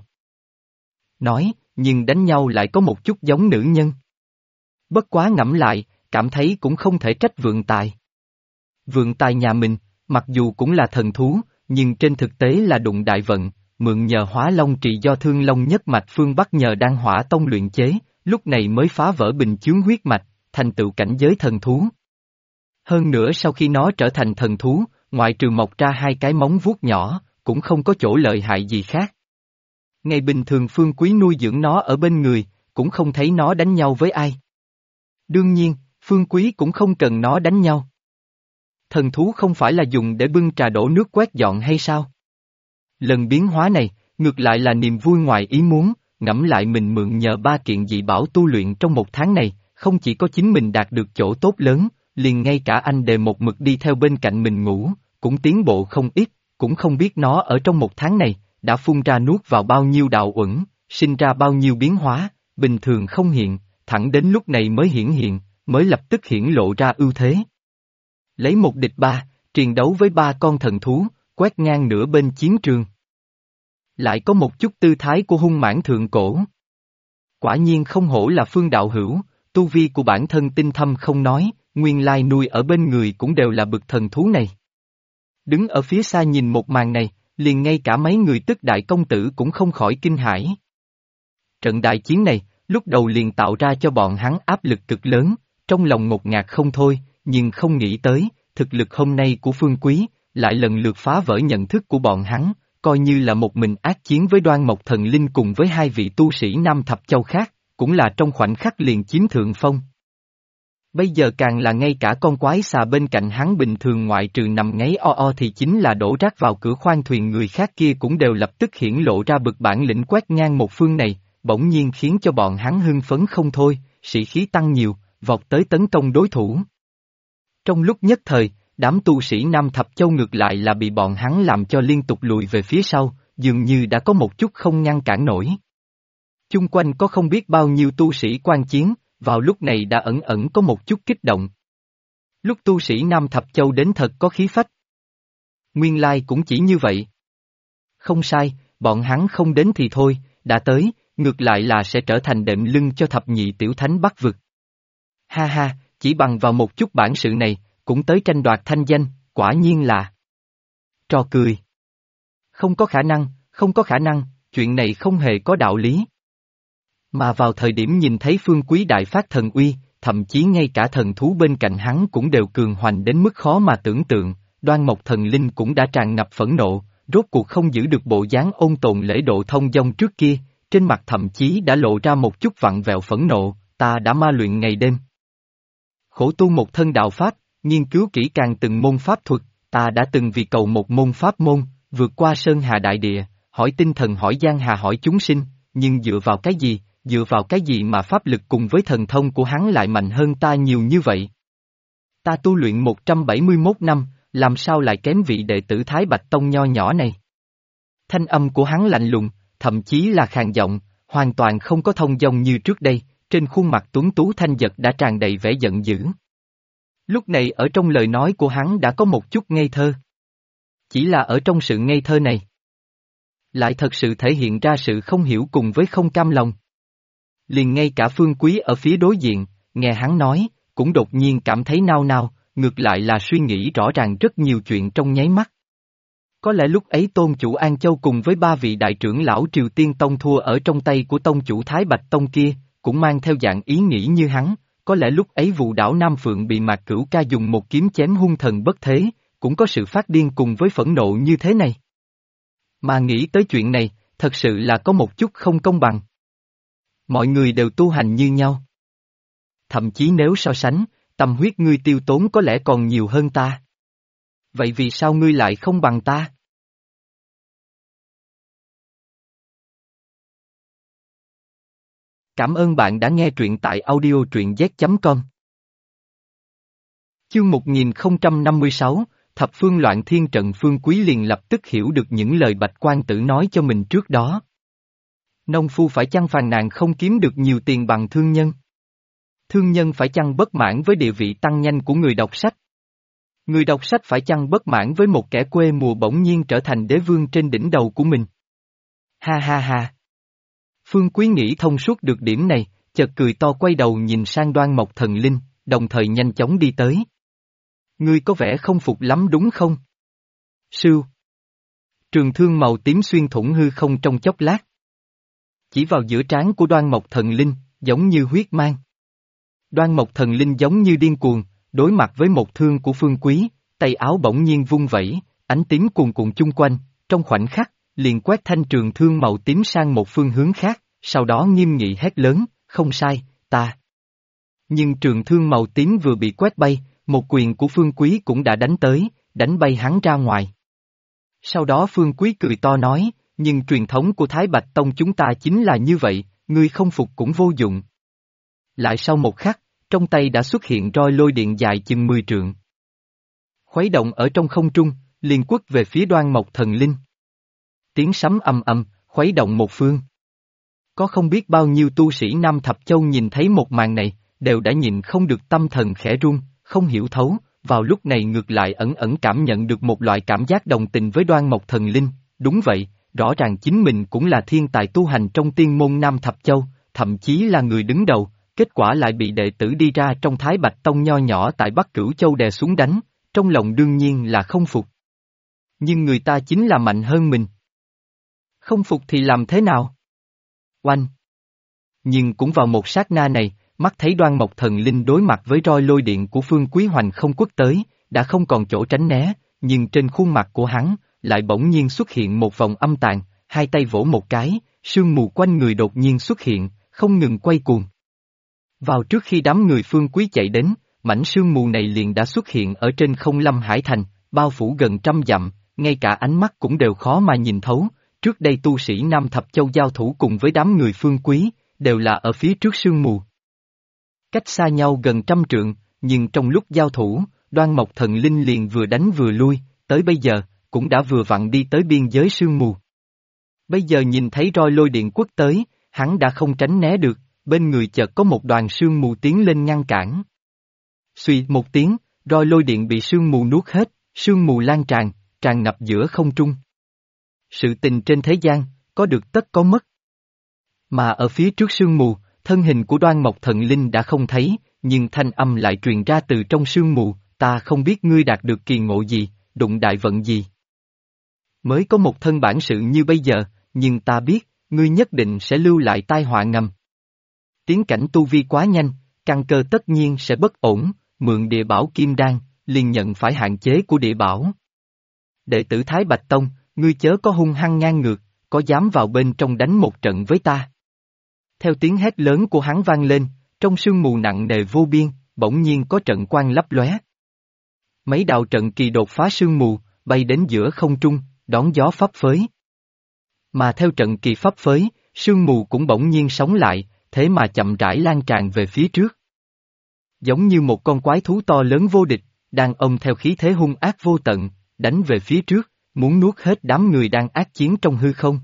Nói, nhưng đánh nhau lại có một chút giống nữ nhân. Bất quá ngẫm lại, cảm thấy cũng không thể trách vượng tài. Vượng tài nhà mình, mặc dù cũng là thần thú, nhưng trên thực tế là đụng đại vận, mượn nhờ hóa long trị do thương long nhất mạch phương Bắc nhờ đan hỏa tông luyện chế, lúc này mới phá vỡ bình chướng huyết mạch, thành tựu cảnh giới thần thú. Hơn nữa sau khi nó trở thành thần thú, ngoại trừ mọc ra hai cái móng vuốt nhỏ, cũng không có chỗ lợi hại gì khác. Ngày bình thường Phương Quý nuôi dưỡng nó ở bên người, cũng không thấy nó đánh nhau với ai. Đương nhiên, Phương Quý cũng không cần nó đánh nhau. Thần thú không phải là dùng để bưng trà đổ nước quét dọn hay sao? Lần biến hóa này, ngược lại là niềm vui ngoài ý muốn, ngẫm lại mình mượn nhờ ba kiện dị bảo tu luyện trong một tháng này, không chỉ có chính mình đạt được chỗ tốt lớn, liền ngay cả anh đề một mực đi theo bên cạnh mình ngủ, cũng tiến bộ không ít, cũng không biết nó ở trong một tháng này, đã phun ra nuốt vào bao nhiêu đạo uẩn, sinh ra bao nhiêu biến hóa, bình thường không hiện, thẳng đến lúc này mới hiển hiện, mới lập tức hiển lộ ra ưu thế. Lấy một địch ba, triền đấu với ba con thần thú, quét ngang nửa bên chiến trường. Lại có một chút tư thái của hung mãn thượng cổ. Quả nhiên không hổ là Phương đạo hữu, tu vi của bản thân tinh thâm không nói, nguyên lai nuôi ở bên người cũng đều là bực thần thú này. Đứng ở phía xa nhìn một màn này, liền ngay cả mấy người tức đại công tử cũng không khỏi kinh hãi. Trận đại chiến này, lúc đầu liền tạo ra cho bọn hắn áp lực cực lớn, trong lòng ngột ngạt không thôi, nhưng không nghĩ tới, thực lực hôm nay của Phương Quý, lại lần lượt phá vỡ nhận thức của bọn hắn, coi như là một mình ác chiến với Đoan Mộc Thần Linh cùng với hai vị tu sĩ Nam Thập Châu khác, cũng là trong khoảnh khắc liền chiếm thượng phong. Bây giờ càng là ngay cả con quái xà bên cạnh hắn bình thường ngoại trừ nằm ngáy thì chính là đổ rác vào cửa khoang thuyền người khác kia cũng đều lập tức hiển lộ ra bực bản lĩnh quét ngang một phương này, bỗng nhiên khiến cho bọn hắn hưng phấn không thôi, sĩ khí tăng nhiều, vọt tới tấn công đối thủ. Trong lúc nhất thời, đám tu sĩ Nam Thập Châu ngược lại là bị bọn hắn làm cho liên tục lùi về phía sau, dường như đã có một chút không ngăn cản nổi. Chung quanh có không biết bao nhiêu tu sĩ quan chiến, vào lúc này đã ẩn ẩn có một chút kích động. Lúc tu sĩ Nam Thập Châu đến thật có khí phách. Nguyên lai cũng chỉ như vậy. Không sai, bọn hắn không đến thì thôi, đã tới, ngược lại là sẽ trở thành đệm lưng cho thập nhị tiểu thánh Bắc vực. Ha ha, chỉ bằng vào một chút bản sự này, cũng tới tranh đoạt thanh danh, quả nhiên là trò cười. Không có khả năng, không có khả năng, chuyện này không hề có đạo lý. Mà vào thời điểm nhìn thấy Phương Quý đại phát thần uy, thậm chí ngay cả thần thú bên cạnh hắn cũng đều cường hoành đến mức khó mà tưởng tượng, Đoan Mộc Thần Linh cũng đã tràn ngập phẫn nộ, rốt cuộc không giữ được bộ dáng ôn tồn lễ độ thông dong trước kia, trên mặt thậm chí đã lộ ra một chút vặn vẹo phẫn nộ, ta đã ma luyện ngày đêm. Khổ tu một thân đạo pháp, nghiên cứu kỹ càng từng môn pháp thuật, ta đã từng vì cầu một môn pháp môn, vượt qua sơn hà đại địa, hỏi tinh thần hỏi giang hà hỏi chúng sinh, nhưng dựa vào cái gì mà pháp lực cùng với thần thông của hắn lại mạnh hơn ta nhiều như vậy? Ta tu luyện 171 năm, làm sao lại kém vị đệ tử Thái Bạch Tông nho nhỏ này? Thanh âm của hắn lạnh lùng, thậm chí là khàn giọng, hoàn toàn không có thông dong như trước đây, trên khuôn mặt tuấn tú thanh giật đã tràn đầy vẻ giận dữ. Lúc này ở trong lời nói của hắn đã có một chút ngây thơ. Chỉ là ở trong sự ngây thơ này, lại thật sự thể hiện ra sự không hiểu cùng với không cam lòng. Liền ngay cả Phương Quý ở phía đối diện, nghe hắn nói, cũng đột nhiên cảm thấy nao nao, ngược lại là suy nghĩ rõ ràng rất nhiều chuyện trong nháy mắt. Có lẽ lúc ấy Tôn chủ An Châu cùng với ba vị đại trưởng lão Triều Tiên Tông thua ở trong tay của Tông chủ Thái Bạch Tông kia, cũng mang theo dạng ý nghĩ như hắn, có lẽ lúc ấy vụ đảo Nam Phượng bị Mạc Cửu Ca dùng một kiếm chém hung thần bất thế, cũng có sự phát điên cùng với phẫn nộ như thế này. Mà nghĩ tới chuyện này, thật sự là có một chút không công bằng. Mọi người đều tu hành như nhau. Thậm chí nếu so sánh, tâm huyết ngươi tiêu tốn có lẽ còn nhiều hơn ta. Vậy vì sao ngươi lại không bằng ta? Cảm ơn bạn đã nghe truyện tại audio truyện z.com. Chương 1056, Thập Phương Loạn Thiên Trận. Phương Quý liền lập tức hiểu được những lời Bạch Quan Tử nói cho mình trước đó. Nông phu phải chăng phàn nàn không kiếm được nhiều tiền bằng thương nhân? Thương nhân phải chăng bất mãn với địa vị tăng nhanh của người đọc sách? Người đọc sách phải chăng bất mãn với một kẻ quê mùa bỗng nhiên trở thành đế vương trên đỉnh đầu của mình? Ha ha ha! Phương Quý nghĩ thông suốt được điểm này, chợt cười to quay đầu nhìn sang Đoan Mộc Thần Linh, đồng thời nhanh chóng đi tới. Ngươi có vẻ không phục lắm đúng không? Sưu. Trường thương màu tím xuyên thủng hư không trong chốc lát. Chỉ vào giữa trán của Đoan Mộc Thần Linh, giống như huyết mang. Đoan Mộc Thần Linh giống như điên cuồng, đối mặt với một thương của Phương Quý, tay áo bỗng nhiên vung vẩy, ánh tím cuồn cuộn chung quanh, trong khoảnh khắc, liền quét thanh trường thương màu tím sang một phương hướng khác, sau đó nghiêm nghị hét lớn, không sai, ta. Nhưng trường thương màu tím vừa bị quét bay, một quyền của Phương Quý cũng đã đánh tới, đánh bay hắn ra ngoài. Sau đó Phương Quý cười to nói, nhưng truyền thống của Thái Bạch Tông chúng ta chính là như vậy, ngươi không phục cũng vô dụng. Lại sau một khắc, trong tay đã xuất hiện roi lôi điện dài chừng 10 trượng. Khuấy động ở trong không trung, liền quất về phía Đoan Mộc Thần Linh. Tiếng sấm ầm ầm, khuấy động một phương. Có không biết bao nhiêu tu sĩ Nam Thập Châu nhìn thấy một màn này, đều đã nhịn không được tâm thần khẽ run, không hiểu thấu, vào lúc này ngược lại ẩn ẩn cảm nhận được một loại cảm giác đồng tình với Đoan Mộc Thần Linh, đúng vậy, rõ ràng chính mình cũng là thiên tài tu hành trong tiên môn Nam Thập Châu, thậm chí là người đứng đầu, kết quả lại bị đệ tử đi ra trong Thái Bạch Tông nho nhỏ tại Bắc Cửu Châu đè xuống đánh, trong lòng đương nhiên là không phục. Nhưng người ta chính là mạnh hơn mình. Không phục thì làm thế nào? Oanh! Nhưng cũng vào một sát na này, mắt thấy Đoan Mộc Thần Linh đối mặt với roi lôi điện của Phương Quý Hoành không quất tới, đã không còn chỗ tránh né, nhưng trên khuôn mặt của hắn, lại bỗng nhiên xuất hiện một vòng âm tàn, hai tay vỗ một cái, sương mù quanh người đột nhiên xuất hiện, không ngừng quay cuồng. Vào trước khi đám người Phương Quý chạy đến, mảnh sương mù này liền đã xuất hiện ở trên không Lâm Hải Thành, bao phủ gần 100 dặm, ngay cả ánh mắt cũng đều khó mà nhìn thấu. Trước đây tu sĩ Nam Thập Châu giao thủ cùng với đám người Phương Quý, đều là ở phía trước sương mù. Cách xa nhau gần 100 trượng, nhưng trong lúc giao thủ, Đoan Mộc Thần Linh liền vừa đánh vừa lui, tới bây giờ, cũng đã vừa vặn đi tới biên giới sương mù. Bây giờ nhìn thấy roi lôi điện quất tới, hắn đã không tránh né được, bên người chợt có một đoàn sương mù tiến lên ngăn cản. Suy một tiếng, roi lôi điện bị sương mù nuốt hết, sương mù lan tràn, tràn ngập giữa không trung. Sự tình trên thế gian, có được tất có mất. Mà ở phía trước sương mù, thân hình của Đoan Mộc Thần Linh đã không thấy, nhưng thanh âm lại truyền ra từ trong sương mù, ta không biết ngươi đạt được kỳ ngộ gì, đụng đại vận gì. Mới có một thân bản sự như bây giờ, nhưng ta biết, ngươi nhất định sẽ lưu lại tai họa ngầm. Tiến cảnh tu vi quá nhanh, căn cơ tất nhiên sẽ bất ổn, mượn địa bảo kim đan, liền nhận phải hạn chế của địa bảo. Đệ tử Thái Bạch Tông, ngươi chớ có hung hăng ngang ngược, có dám vào bên trong đánh một trận với ta. Theo tiếng hét lớn của hắn vang lên, trong sương mù nặng nề vô biên, bỗng nhiên có trận quang lấp lóe. Mấy đạo trận kỳ đột phá sương mù, bay đến giữa không trung, đón gió phấp phới. Mà theo trận kỳ phấp phới, sương mù cũng bỗng nhiên sống lại, thế mà chậm rãi lan tràn về phía trước. Giống như một con quái thú to lớn vô địch, đang ôm theo khí thế hung ác vô tận, đánh về phía trước, muốn nuốt hết đám người đang ác chiến trong hư không.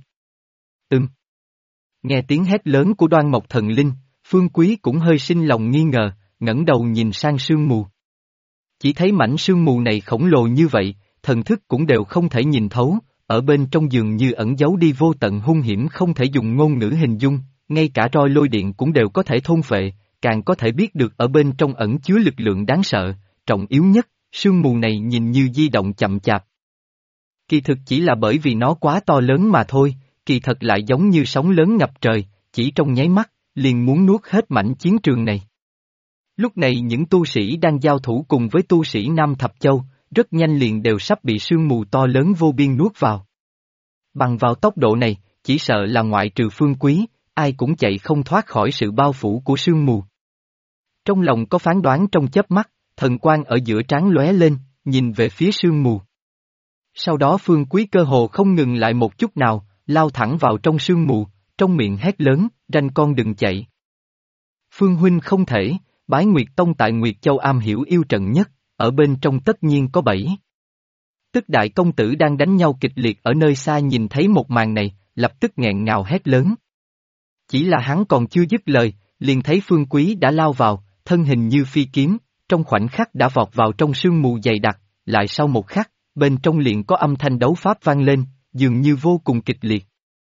Nghe tiếng hét lớn của Đoan Mộc Thần Linh, Phương Quý cũng hơi sinh lòng nghi ngờ, ngẩng đầu nhìn sang sương mù. Chỉ thấy mảnh sương mù này khổng lồ như vậy, thần thức cũng đều không thể nhìn thấu, ở bên trong dường như ẩn giấu đi vô tận hung hiểm không thể dùng ngôn ngữ hình dung, ngay cả roi lôi điện cũng đều có thể thôn phệ, càng có thể biết được ở bên trong ẩn chứa lực lượng đáng sợ, trọng yếu nhất, sương mù này nhìn như di động chậm chạp. Kỳ thực chỉ là bởi vì nó quá to lớn mà thôi, kỳ thật lại giống như sóng lớn ngập trời, chỉ trong nháy mắt, liền muốn nuốt hết mảnh chiến trường này. Lúc này những tu sĩ đang giao thủ cùng với tu sĩ Nam Thập Châu, rất nhanh liền đều sắp bị sương mù to lớn vô biên nuốt vào. Bằng vào tốc độ này, chỉ sợ là ngoại trừ Phương Quý, ai cũng chạy không thoát khỏi sự bao phủ của sương mù. Trong lòng có phán đoán trong chớp mắt, thần quang ở giữa trán lóe lên, nhìn về phía sương mù. Sau đó Phương Quý cơ hồ không ngừng lại một chút nào, lao thẳng vào trong sương mù, trong miệng hét lớn, ranh con đừng chạy. Phương huynh không thể, Bái Nguyệt Tông tại Nguyệt Châu am hiểu yêu trận nhất, ở bên trong tất nhiên có bẫy. Tức đại công tử đang đánh nhau kịch liệt ở nơi xa nhìn thấy một màn này, lập tức nghẹn ngào hét lớn. Chỉ là hắn còn chưa dứt lời, liền thấy Phương Quý đã lao vào, thân hình như phi kiếm, trong khoảnh khắc đã vọt vào trong sương mù dày đặc, lại sau một khắc, bên trong liền có âm thanh đấu pháp vang lên, dường như vô cùng kịch liệt.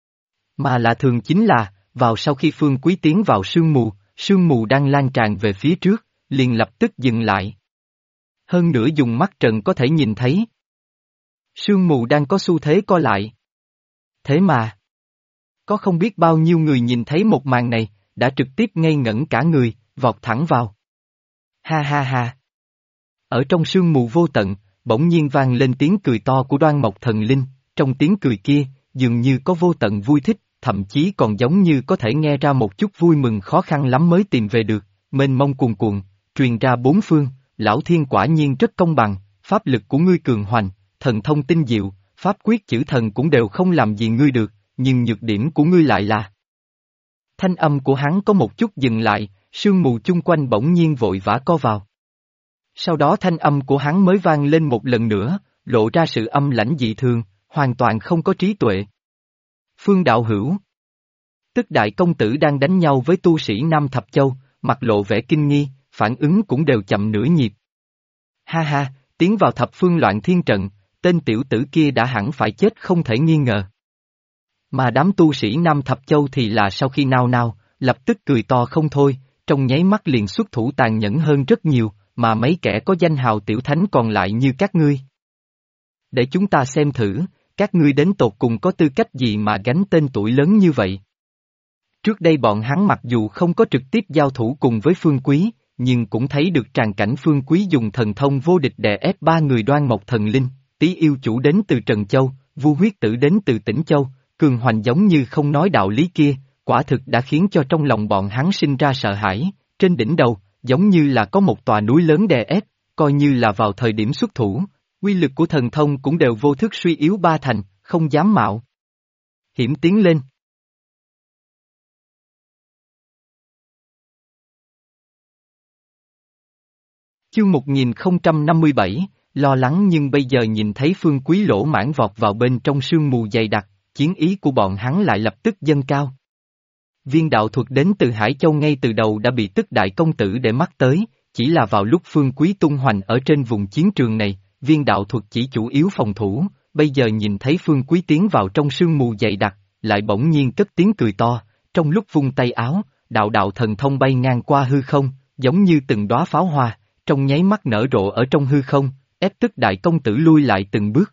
Mà lạ thường chính là, vào sau khi Phương Quý tiến vào sương mù đang lan tràn về phía trước, liền lập tức dừng lại. Hơn nữa dùng mắt trần có thể nhìn thấy. Sương mù đang có xu thế co lại. Thế mà, có không biết bao nhiêu người nhìn thấy một màn này, đã trực tiếp ngây ngẩn cả người, vọt thẳng vào. Ha ha ha. Ở trong sương mù vô tận, bỗng nhiên vang lên tiếng cười to của Đoan Mộc Thần Linh, trong tiếng cười kia, dường như có vô tận vui thích, thậm chí còn giống như có thể nghe ra một chút vui mừng khó khăn lắm mới tìm về được, mênh mông cuồn cuộn, truyền ra bốn phương, lão thiên quả nhiên rất công bằng, pháp lực của ngươi cường hoành, thần thông tinh diệu, pháp quyết chữ thần cũng đều không làm gì ngươi được, nhưng nhược điểm của ngươi lại là. Thanh âm của hắn có một chút dừng lại, sương mù chung quanh bỗng nhiên vội vã co vào. Sau đó thanh âm của hắn mới vang lên một lần nữa, lộ ra sự âm lãnh dị thường, hoàn toàn không có trí tuệ. Phương đạo hữu. Tức đại công tử đang đánh nhau với tu sĩ Nam Thập Châu, mặt lộ vẻ kinh nghi, phản ứng cũng đều chậm nửa nhịp. Ha ha, tiến vào thập phương loạn thiên trận, tên tiểu tử kia đã hẳn phải chết không thể nghi ngờ. Mà đám tu sĩ Nam Thập Châu thì là sau khi nao nao, lập tức cười to không thôi, trong nháy mắt liền xuất thủ tàn nhẫn hơn rất nhiều, mà mấy kẻ có danh hào tiểu thánh còn lại như các ngươi. Để chúng ta xem thử, các ngươi đến tột cùng có tư cách gì mà gánh tên tuổi lớn như vậy. Trước đây bọn hắn mặc dù không có trực tiếp giao thủ cùng với Phương Quý, nhưng cũng thấy được tràng cảnh Phương Quý dùng thần thông vô địch đè ép ba người Đoan Mộc Thần Linh, Tý Yêu Chủ đến từ Trần Châu, Vu Huyết Tử đến từ Tĩnh Châu, cường hoành giống như không nói đạo lý kia, quả thực đã khiến cho trong lòng bọn hắn sinh ra sợ hãi, trên đỉnh đầu, giống như là có một tòa núi lớn đè ép, coi như là vào thời điểm xuất thủ, uy lực của thần thông cũng đều vô thức suy yếu ba thành, không dám mạo hiểm tiến lên. Chương 1057, lo lắng nhưng bây giờ nhìn thấy Phương Quý lỗ mãn vọt vào bên trong sương mù dày đặc, chiến ý của bọn hắn lại lập tức dâng cao. Viên đạo thuật đến từ Hải Châu ngay từ đầu đã bị tức đại công tử để mắt tới, chỉ là vào lúc Phương Quý tung hoành ở trên vùng chiến trường này, viên đạo thuật chỉ chủ yếu phòng thủ, bây giờ nhìn thấy Phương Quý tiến vào trong sương mù dày đặc, lại bỗng nhiên cất tiếng cười to, trong lúc vung tay áo, đạo đạo thần thông bay ngang qua hư không, giống như từng đóa pháo hoa, trong nháy mắt nở rộ ở trong hư không, ép tức đại công tử lui lại từng bước.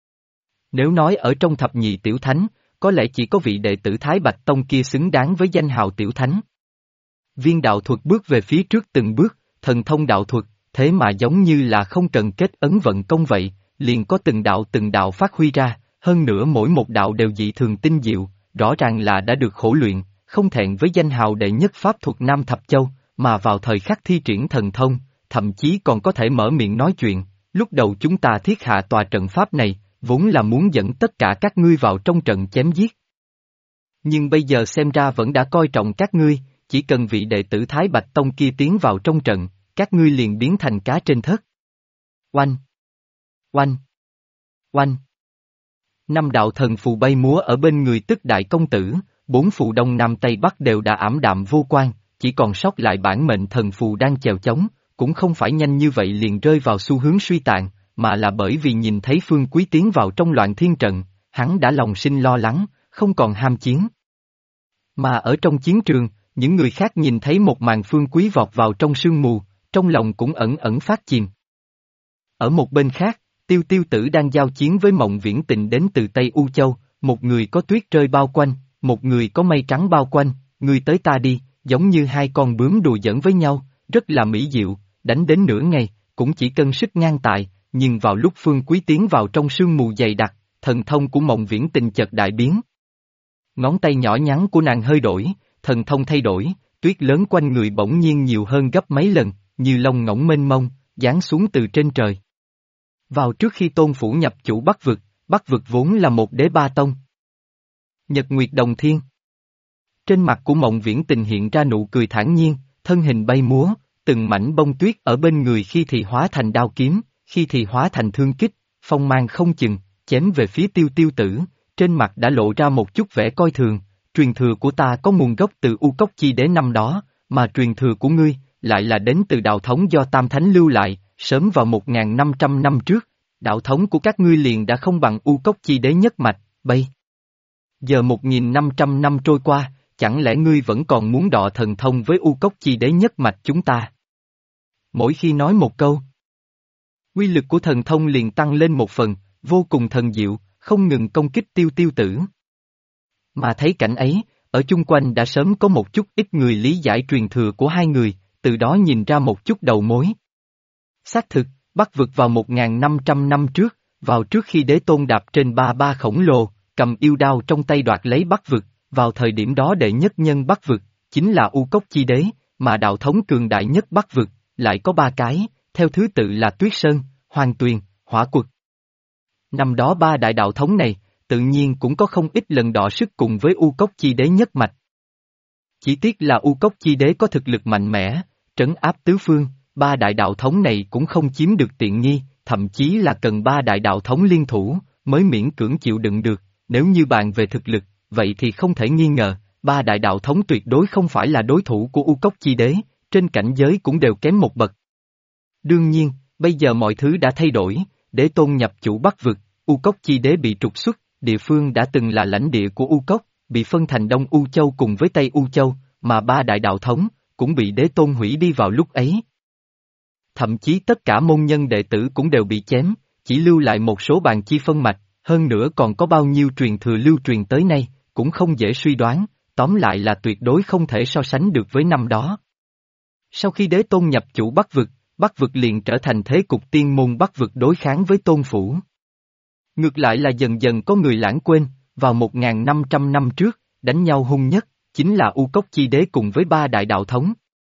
Nếu nói ở trong thập nhị tiểu thánh, có lẽ chỉ có vị đệ tử Thái Bạch Tông kia xứng đáng với danh hào tiểu thánh. Viên đạo thuật bước về phía trước từng bước, thần thông đạo thuật, thế mà giống như là không cần kết ấn vận công vậy, liền có từng đạo phát huy ra, hơn nữa mỗi một đạo đều dị thường tinh diệu, rõ ràng là đã được khổ luyện, không thẹn với danh hào đệ nhất pháp thuật Nam Thập Châu, mà vào thời khắc thi triển thần thông, thậm chí còn có thể mở miệng nói chuyện, lúc đầu chúng ta thiết hạ tòa trận pháp này, vốn là muốn dẫn tất cả các ngươi vào trong trận chém giết. Nhưng bây giờ xem ra vẫn đã coi trọng các ngươi, chỉ cần vị đệ tử Thái Bạch Tông kia tiến vào trong trận, các ngươi liền biến thành cá trên thớt. Oanh! Oanh! Oanh! Năm đạo thần phù bay múa ở bên người tức đại công tử, bốn phù đông nam tây bắc đều đã ảm đạm vô quan, chỉ còn sót lại bản mệnh thần phù đang chèo chống, cũng không phải nhanh như vậy liền rơi vào xu hướng suy tàn, mà là bởi vì nhìn thấy Phương Quý tiến vào trong loạn thiên trận, hắn đã lòng sinh lo lắng, không còn ham chiến. Mà ở trong chiến trường, những người khác nhìn thấy một màn Phương Quý vọt vào trong sương mù, trong lòng cũng ẩn ẩn phát chìm. Ở một bên khác, Tiêu Tiêu Tử đang giao chiến với Mộng Viễn Tình đến từ Tây U Châu, một người có tuyết rơi bao quanh, một người có mây trắng bao quanh, người tới ta đi, giống như hai con bướm đùa giỡn với nhau, rất là mỹ diệu, đánh đến nửa ngày, cũng chỉ cân sức ngang tài, nhưng vào lúc Phương Quý tiến vào trong sương mù dày đặc, thần thông của Mộng Viễn Tình chợt đại biến. Ngón tay nhỏ nhắn của nàng hơi đổi, thần thông thay đổi, tuyết lớn quanh người bỗng nhiên nhiều hơn gấp mấy lần, như lông ngỗng mênh mông, giáng xuống từ trên trời. Vào trước khi Tôn Phủ nhập chủ Bắc vực vốn là một đế ba tông. Nhật Nguyệt Đồng Thiên. Trên mặt của Mộng Viễn Tình hiện ra nụ cười thản nhiên, thân hình bay múa, từng mảnh bông tuyết ở bên người khi thì hóa thành đao kiếm, khi thì hóa thành thương kích, phong mang không chừng, chém về phía Tiêu Tiêu Tử, trên mặt đã lộ ra một chút vẻ coi thường, truyền thừa của ta có nguồn gốc từ U Cốc Chi Đế năm đó, mà truyền thừa của ngươi, lại là đến từ đạo thống do Tam Thánh lưu lại, sớm vào 1.500 năm trước, đạo thống của các ngươi liền đã không bằng U Cốc Chi Đế nhất mạch, bây. Giờ 1.500 năm trôi qua, chẳng lẽ ngươi vẫn còn muốn đọ thần thông với U Cốc Chi Đế nhất mạch chúng ta? Mỗi khi nói một câu, uy lực của thần thông liền tăng lên một phần, vô cùng thần diệu, không ngừng công kích Tiêu Tiêu Tử. Mà thấy cảnh ấy, ở chung quanh đã sớm có một chút ít người lý giải truyền thừa của hai người, từ đó nhìn ra một chút đầu mối. Xác thực, Bắc vực vào 1.500 năm trước, vào trước khi Đế Tôn đạp trên ba ba khổng lồ, cầm yêu đao trong tay đoạt lấy Bắc vực, vào thời điểm đó đệ nhất nhân Bắc vực, chính là U Cốc Chi Đế, mà đạo thống cường đại nhất Bắc vực, lại có ba cái, theo thứ tự là Tuyết Sơn, Hoàng Tuyền, Hỏa Quật. Năm đó ba đại đạo thống này, tự nhiên cũng có không ít lần đọ sức cùng với U Cốc Chi Đế nhất mạch. Chỉ tiếc là U Cốc Chi Đế có thực lực mạnh mẽ, trấn áp tứ phương, ba đại đạo thống này cũng không chiếm được tiện nghi, thậm chí là cần ba đại đạo thống liên thủ, mới miễn cưỡng chịu đựng được, nếu như bàn về thực lực, vậy thì không thể nghi ngờ, ba đại đạo thống tuyệt đối không phải là đối thủ của U Cốc Chi Đế, trên cảnh giới cũng đều kém một bậc. Đương nhiên, bây giờ mọi thứ đã thay đổi, Đế Tôn nhập chủ Bắc vực, U Cốc Chi Đế bị trục xuất, địa phương đã từng là lãnh địa của U Cốc, bị phân thành Đông U Châu cùng với Tây U Châu, mà ba đại đạo thống, cũng bị Đế Tôn hủy đi vào lúc ấy. Thậm chí tất cả môn nhân đệ tử cũng đều bị chém, chỉ lưu lại một số bàn chi phân mạch, hơn nữa còn có bao nhiêu truyền thừa lưu truyền tới nay, cũng không dễ suy đoán, tóm lại là tuyệt đối không thể so sánh được với năm đó. Sau khi Đế Tôn nhập chủ Bắc vực liền trở thành thế cục tiên môn Bắc vực đối kháng với Tôn Phủ. Ngược lại là dần dần có người lãng quên, vào 1.500 năm trước, đánh nhau hung nhất, chính là U Cốc Chi Đế cùng với ba đại đạo thống.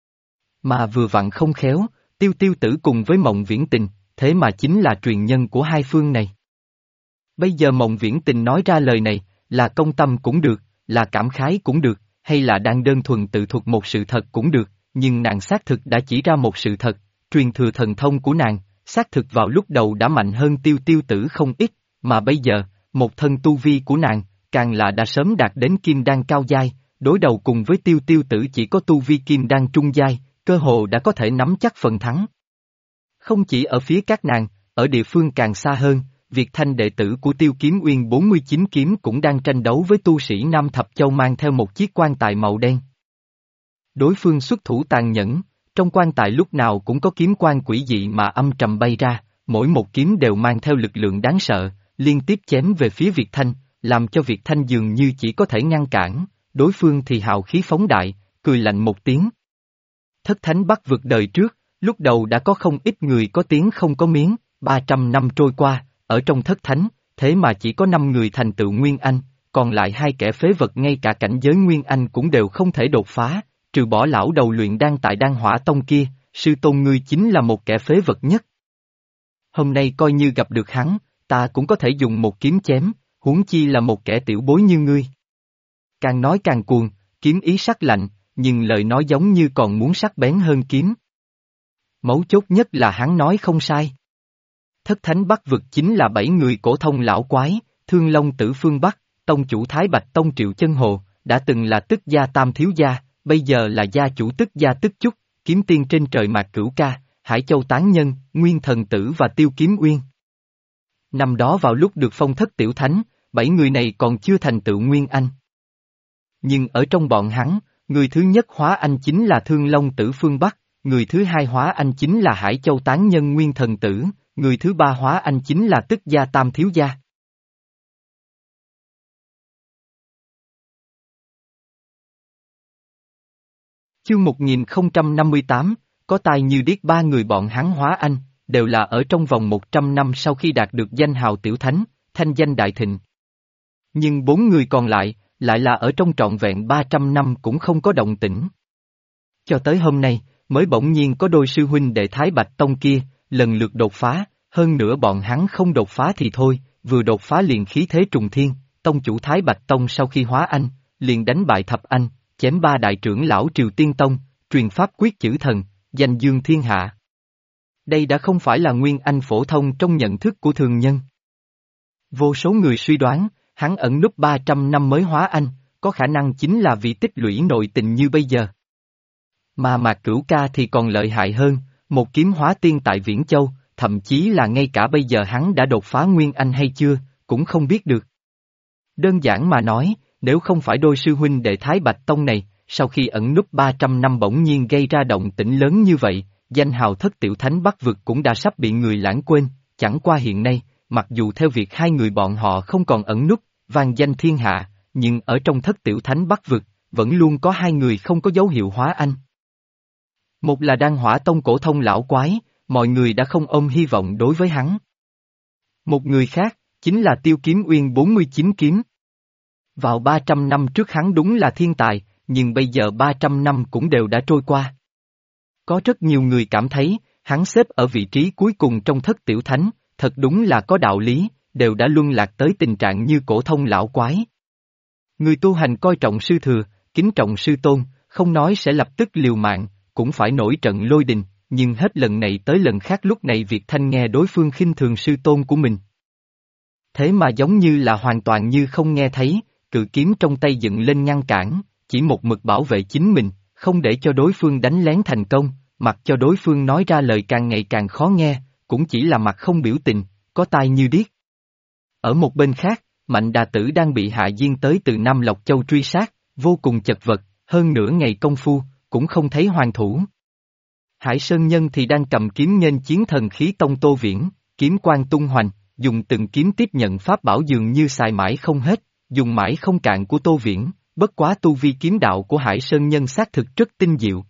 Mà vừa vặn không khéo, Tiêu Tiêu Tử cùng với Mộng Viễn Tình, thế mà chính là truyền nhân của hai phương này. Bây giờ Mộng Viễn Tình nói ra lời này, là công tâm cũng được, là cảm khái cũng được, hay là đang đơn thuần tự thuật một sự thật cũng được, nhưng nàng xác thực đã chỉ ra một sự thật, truyền thừa thần thông của nàng, xác thực vào lúc đầu đã mạnh hơn Tiêu Tiêu Tử không ít, mà bây giờ, một thân tu vi của nàng, càng là đã sớm đạt đến kim đan cao giai, đối đầu cùng với Tiêu Tiêu Tử chỉ có tu vi kim đan trung giai, cơ hồ đã có thể nắm chắc phần thắng. Không chỉ ở phía các nàng, ở địa phương càng xa hơn, Việt Thanh đệ tử của Tiêu Kiếm Uyên 49 kiếm cũng đang tranh đấu với tu sĩ Nam Thập Châu mang theo một chiếc quan tài màu đen. Đối phương xuất thủ tàn nhẫn, trong quan tài lúc nào cũng có kiếm quan quỷ dị mà âm trầm bay ra, mỗi một kiếm đều mang theo lực lượng đáng sợ, liên tiếp chém về phía Việt Thanh, làm cho Việt Thanh dường như chỉ có thể ngăn cản, đối phương thì hào khí phóng đại, cười lạnh một tiếng. Thất Thánh Bắc vực đời trước, lúc đầu đã có không ít người có tiếng không có miếng, 300 năm trôi qua, ở trong Thất Thánh, thế mà chỉ có 5 người thành tựu Nguyên Anh, còn lại hai kẻ phế vật ngay cả cảnh giới Nguyên Anh cũng đều không thể đột phá, trừ bỏ lão đầu luyện đan tại Đan Hỏa Tông kia, sư tôn ngươi chính là một kẻ phế vật nhất. Hôm nay coi như gặp được hắn, ta cũng có thể dùng một kiếm chém, huống chi là một kẻ tiểu bối như ngươi. Càng nói càng cuồng, kiếm ý sắc lạnh, nhưng lời nói giống như còn muốn sắc bén hơn kiếm. Mấu chốt nhất là hắn nói không sai. Thất Thánh Bắc vực chính là 7 người cổ thông lão quái, Thương Long Tử Phương Bắc, tông chủ Thái Bạch Tông Triệu Chân Hồ, đã từng là Tức Gia Tam Thiếu Gia, bây giờ là gia chủ Tức Gia Tức Chúc, Kiếm Tiên trên trời Mạc Cửu Ca, Hải Châu Tán Nhân, Nguyên Thần Tử và Tiêu Kiếm Uyên. Năm đó vào lúc được phong thất tiểu thánh, 7 người này còn chưa thành tựu Nguyên Anh. Nhưng ở trong bọn hắn, người thứ nhất hóa anh chính là Thương Long Tử Phương Bắc, người thứ hai hóa anh chính là Hải Châu Tán Nhân Nguyên Thần Tử, người thứ ba hóa anh chính là Tức Gia Tam Thiếu Gia. Chương 1058, có tai như điếc ba người bọn hắn hóa anh, đều là ở trong vòng 100 năm sau khi đạt được danh hào tiểu thánh, thanh danh đại thịnh. Nhưng 4 người còn lại là ở trong trọn vẹn 300 năm cũng không có động tĩnh. Cho tới hôm nay, mới bỗng nhiên có đôi sư huynh đệ Thái Bạch Tông kia, lần lượt đột phá, hơn nữa bọn hắn không đột phá thì thôi, vừa đột phá liền khí thế trùng thiên, tông chủ Thái Bạch Tông sau khi hóa anh, liền đánh bại thập anh, chém ba đại trưởng lão Triều Tiên Tông, truyền pháp quyết chữ thần, danh dương thiên hạ. Đây đã không phải là nguyên anh phổ thông trong nhận thức của thường nhân. Vô số người suy đoán, hắn ẩn núp 300 năm mới hóa anh, có khả năng chính là vì tích lũy nội tình như bây giờ. Mà Mạc Cửu Ca thì còn lợi hại hơn, một kiếm hóa tiên tại Viễn Châu, thậm chí là ngay cả bây giờ hắn đã đột phá nguyên anh hay chưa, cũng không biết được. Đơn giản mà nói, nếu không phải đôi sư huynh đệ Thái Bạch Tông này, sau khi ẩn núp 300 năm bỗng nhiên gây ra động tĩnh lớn như vậy, danh hào thất tiểu thánh Bắc vực cũng đã sắp bị người lãng quên, chẳng qua hiện nay, mặc dù theo việc hai người bọn họ không còn ẩn núp, vang danh thiên hạ, nhưng ở trong thất tiểu thánh Bắc vực, vẫn luôn có hai người không có dấu hiệu hóa anh. Một là Đan Hỏa Tông cổ thông lão quái, mọi người đã không ôm hy vọng đối với hắn. Một người khác, chính là Tiêu Kiếm Uyên 49 kiếm. Vào 300 năm trước hắn đúng là thiên tài, nhưng bây giờ 300 năm cũng đều đã trôi qua. Có rất nhiều người cảm thấy, hắn xếp ở vị trí cuối cùng trong thất tiểu thánh, thật đúng là có đạo lý, đều đã luân lạc tới tình trạng như cổ thông lão quái. Người tu hành coi trọng sư thừa, kính trọng sư tôn, không nói sẽ lập tức liều mạng, cũng phải nổi trận lôi đình, nhưng hết lần này tới lần khác lúc này Việt Thanh nghe đối phương khinh thường sư tôn của mình. Thế mà giống như là hoàn toàn như không nghe thấy, cự kiếm trong tay dựng lên ngăn cản, chỉ một mực bảo vệ chính mình, không để cho đối phương đánh lén thành công, mặc cho đối phương nói ra lời càng ngày càng khó nghe, cũng chỉ là mặt không biểu tình, có tai như điếc. Ở một bên khác, Mạnh Đà Tử đang bị Hạ Diên tới từ Nam Lộc Châu truy sát, vô cùng chật vật, hơn nửa ngày công phu, cũng không thấy hoàn thủ. Hải Sơn Nhân thì đang cầm kiếm nghênh chiến thần khí tông Tô Viễn, kiếm quang tung hoành, dùng từng kiếm tiếp nhận pháp bảo dường như xài mãi không hết, dùng mãi không cạn của Tô Viễn, bất quá tu vi kiếm đạo của Hải Sơn Nhân xác thực rất tinh diệu.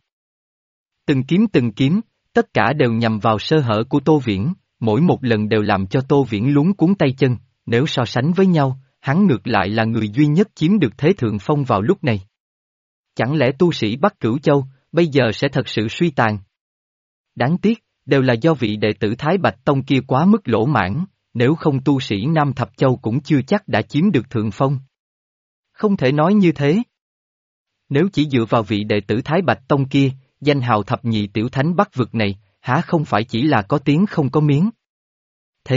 Từng kiếm, tất cả đều nhằm vào sơ hở của Tô Viễn, mỗi một lần đều làm cho Tô Viễn luống cuống tay chân, nếu so sánh với nhau, hắn ngược lại là người duy nhất chiếm được thế thượng phong vào lúc này. Chẳng lẽ tu sĩ Bắc Cửu Châu, bây giờ sẽ thật sự suy tàn? Đáng tiếc, đều là do vị đệ tử Thái Bạch Tông kia quá mức lỗ mãn, nếu không tu sĩ Nam Thập Châu cũng chưa chắc đã chiếm được thượng phong. Không thể nói như thế. Nếu chỉ dựa vào vị đệ tử Thái Bạch Tông kia, danh hào thập nhị tiểu thánh Bắc vực này, há không phải chỉ là có tiếng không có miếng. Thế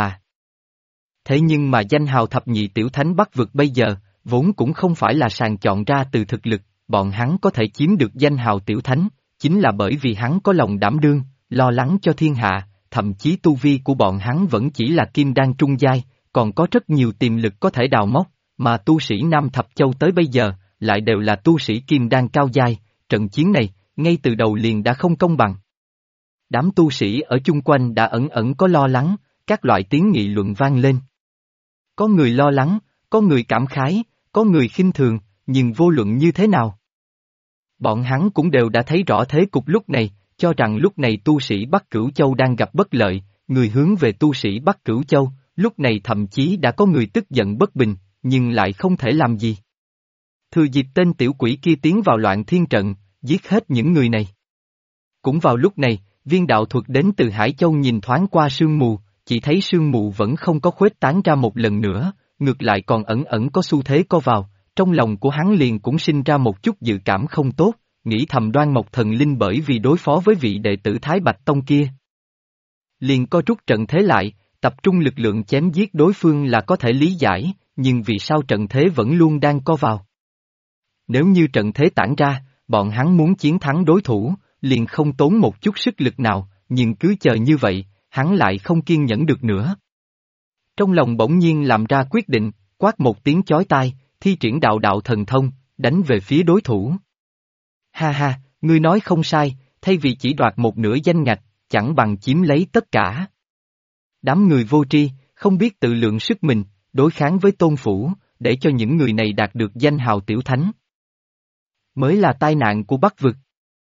nhưng mà danh hào thập nhị tiểu thánh Bắc vực bây giờ, vốn cũng không phải là sàng chọn ra từ thực lực, bọn hắn có thể chiếm được danh hào tiểu thánh, chính là bởi vì hắn có lòng đảm đương, lo lắng cho thiên hạ, thậm chí tu vi của bọn hắn vẫn chỉ là kim đan trung giai, còn có rất nhiều tiềm lực có thể đào móc, mà tu sĩ Nam Thập Châu tới bây giờ, lại đều là tu sĩ kim đan cao giai, trận chiến này, ngay từ đầu liền đã không công bằng. Đám tu sĩ ở chung quanh đã ẩn ẩn có lo lắng, các loại tiếng nghị luận vang lên. Có người lo lắng, có người cảm khái, có người khinh thường, nhưng vô luận như thế nào? Bọn hắn cũng đều đã thấy rõ thế cục lúc này, cho rằng lúc này tu sĩ Bắc Cửu Châu đang gặp bất lợi, người hướng về tu sĩ Bắc Cửu Châu, lúc này thậm chí đã có người tức giận bất bình, nhưng lại không thể làm gì. Thừa dịp tên tiểu quỷ kia tiến vào Loạn Thiên Trận, giết hết những người này. Cũng vào lúc này, viên đạo thuật đến từ Hải Châu nhìn thoáng qua sương mù, chỉ thấy sương mù vẫn không có khuếch tán ra một lần nữa, ngược lại còn ẩn ẩn có xu thế co vào, trong lòng của hắn liền cũng sinh ra một chút dự cảm không tốt, nghĩ thầm Đoan Mộc Thần Linh bởi vì đối phó với vị đệ tử Thái Bạch Tông kia. Liền co rút trận thế lại, tập trung lực lượng chém giết đối phương là có thể lý giải, nhưng vì sao trận thế vẫn luôn đang co vào? Nếu như trận thế tản ra, bọn hắn muốn chiến thắng đối thủ, liền không tốn một chút sức lực nào, nhưng cứ chờ như vậy, hắn lại không kiên nhẫn được nữa. Trong lòng bỗng nhiên làm ra quyết định, quát một tiếng chói tai, thi triển đạo đạo thần thông, đánh về phía đối thủ. Ha ha, ngươi nói không sai, thay vì chỉ đoạt một nửa danh ngạch, chẳng bằng chiếm lấy tất cả. Đám người vô tri, không biết tự lượng sức mình, đối kháng với tôn phủ, để cho những người này đạt được danh hào tiểu thánh. Mới là tai nạn của Bắc vực.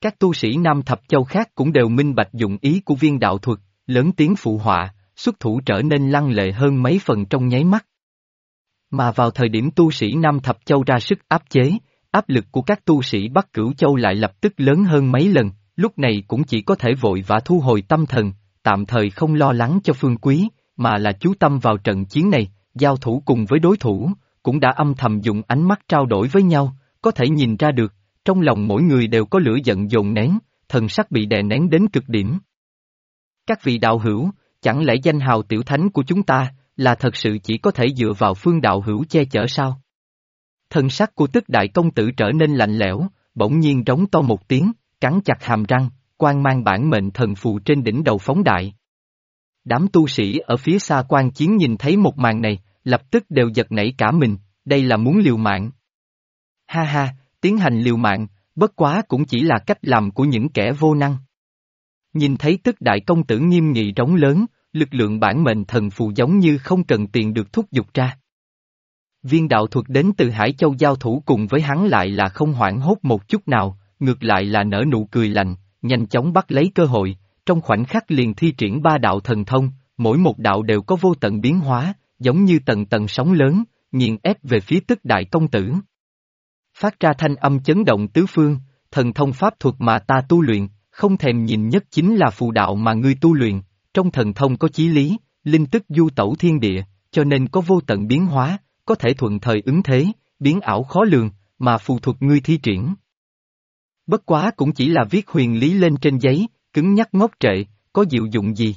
Các tu sĩ Nam Thập Châu khác cũng đều minh bạch dụng ý của viên đạo thuật, lớn tiếng phụ họa, xuất thủ trở nên lăng lệ hơn mấy phần trong nháy mắt. Mà vào thời điểm tu sĩ Nam Thập Châu ra sức áp chế, áp lực của các tu sĩ Bắc Cửu Châu lại lập tức lớn hơn mấy lần, lúc này cũng chỉ có thể vội vã thu hồi tâm thần, tạm thời không lo lắng cho Phương Quý, mà là chú tâm vào trận chiến này, giao thủ cùng với đối thủ, cũng đã âm thầm dùng ánh mắt trao đổi với nhau, có thể nhìn ra được, trong lòng mỗi người đều có lửa giận dồn nén, thần sắc bị đè nén đến cực điểm. Các vị đạo hữu, chẳng lẽ danh hào tiểu thánh của chúng ta, là thật sự chỉ có thể dựa vào Phương đạo hữu che chở sao? Thần sắc của Tức đại công tử trở nên lạnh lẽo, bỗng nhiên rống to một tiếng, cắn chặt hàm răng, quang mang bản mệnh thần phù trên đỉnh đầu phóng đại. Đám tu sĩ ở phía xa quan chiến nhìn thấy một màn này, lập tức đều giật nảy cả mình, đây là muốn liều mạng. Ha ha, tiến hành liều mạng, bất quá cũng chỉ là cách làm của những kẻ vô năng. Nhìn thấy Tức đại công tử nghiêm nghị rống lớn, lực lượng bản mệnh thần phù giống như không cần tiền được thúc giục ra. Viên đạo thuật đến từ Hải Châu giao thủ cùng với hắn lại là không hoảng hốt một chút nào, ngược lại là nở nụ cười lạnh, nhanh chóng bắt lấy cơ hội, trong khoảnh khắc liền thi triển ba đạo thần thông, mỗi một đạo đều có vô tận biến hóa, giống như tầng tầng sóng lớn, nghiền ép về phía Tức đại công tử. Phát ra thanh âm chấn động tứ phương, thần thông pháp thuật mà ta tu luyện, không thèm nhìn nhất chính là phù đạo mà ngươi tu luyện, trong thần thông có chí lý, linh tức du tẩu thiên địa, cho nên có vô tận biến hóa, có thể thuận thời ứng thế, biến ảo khó lường, mà phù thuật ngươi thi triển. Bất quá cũng chỉ là viết huyền lý lên trên giấy, cứng nhắc ngốc trệ, có diệu dụng gì?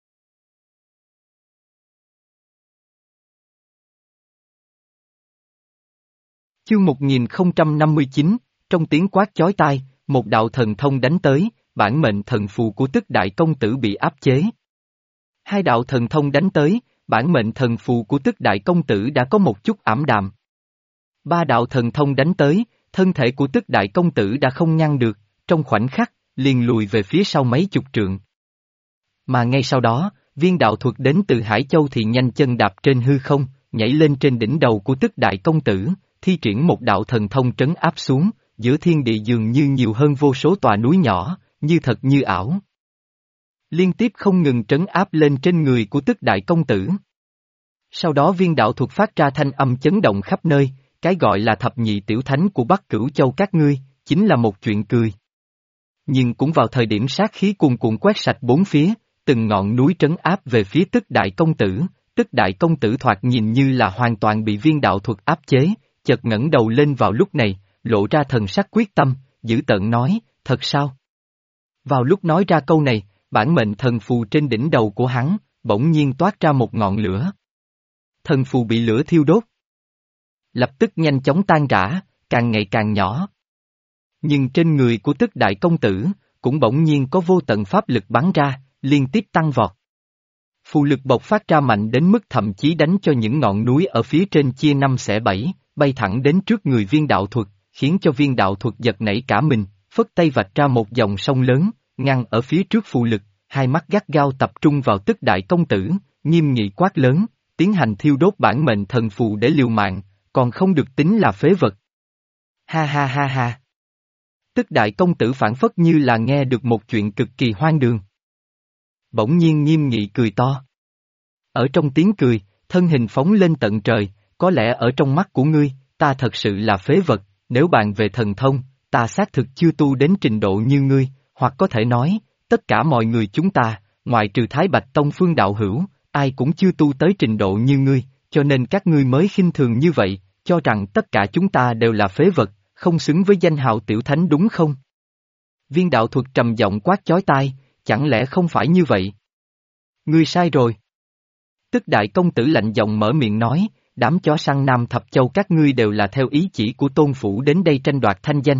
Chương 1059, trong tiếng quát chói tai, một đạo thần thông đánh tới, bản mệnh thần phù của Tức đại công tử bị áp chế. Hai đạo thần thông đánh tới, bản mệnh thần phù của Tức đại công tử đã có một chút ảm đạm. Ba đạo thần thông đánh tới, thân thể của Tức đại công tử đã không ngăn được, trong khoảnh khắc, liền lùi về phía sau mấy chục trượng. Mà ngay sau đó, viên đạo thuật đến từ Hải Châu thì nhanh chân đạp trên hư không, nhảy lên trên đỉnh đầu của Tức đại công tử, thi triển một đạo thần thông trấn áp xuống, giữa thiên địa dường như nhiều hơn vô số tòa núi nhỏ, như thật như ảo. Liên tiếp không ngừng trấn áp lên trên người của Tức đại công tử. Sau đó viên đạo thuật phát ra thanh âm chấn động khắp nơi, cái gọi là thập nhị tiểu thánh của Bắc Cửu Châu các ngươi, chính là một chuyện cười. Nhưng cũng vào thời điểm sát khí cuồn cuộn quét sạch bốn phía, từng ngọn núi trấn áp về phía Tức đại công tử, Tức đại công tử thoạt nhìn như là hoàn toàn bị viên đạo thuật áp chế, chợt ngẩng đầu lên vào lúc này, lộ ra thần sắc quyết tâm, dữ tợn nói, thật sao? Vào lúc nói ra câu này, bản mệnh thần phù trên đỉnh đầu của hắn, bỗng nhiên toát ra một ngọn lửa. Thần phù bị lửa thiêu đốt. Lập tức nhanh chóng tan rã, càng ngày càng nhỏ. Nhưng trên người của Tức đại công tử, cũng bỗng nhiên có vô tận pháp lực bắn ra, liên tiếp tăng vọt. Phù lực bộc phát ra mạnh đến mức thậm chí đánh cho những ngọn núi ở phía trên chia năm xẻ bảy, bay thẳng đến trước người viên đạo thuật, khiến cho viên đạo thuật giật nảy cả mình, phất tay vạch ra một dòng sông lớn, ngăn ở phía trước phù lực, hai mắt gắt gao tập trung vào Tức đại công tử, nghiêm nghị quát lớn, tiến hành thiêu đốt bản mệnh thần phù để liều mạng, còn không được tính là phế vật. Ha ha ha ha. Tức đại công tử phản phất như là nghe được một chuyện cực kỳ hoang đường. Bỗng nhiên nghiêm nghị cười to. Ở trong tiếng cười, thân hình phóng lên tận trời, có lẽ ở trong mắt của ngươi, ta thật sự là phế vật, nếu bàn về thần thông, ta xác thực chưa tu đến trình độ như ngươi, hoặc có thể nói, tất cả mọi người chúng ta, ngoại trừ Thái Bạch Tông Phương đạo hữu, ai cũng chưa tu tới trình độ như ngươi, cho nên các ngươi mới khinh thường như vậy, cho rằng tất cả chúng ta đều là phế vật, không xứng với danh hào tiểu thánh đúng không? Viên đạo thuật trầm giọng quát chói tai, chẳng lẽ không phải như vậy? Ngươi sai rồi. Tức đại công tử lạnh giọng mở miệng nói, đám chó săn Nam Thập Châu các ngươi đều là theo ý chỉ của tôn phủ đến đây tranh đoạt thanh danh.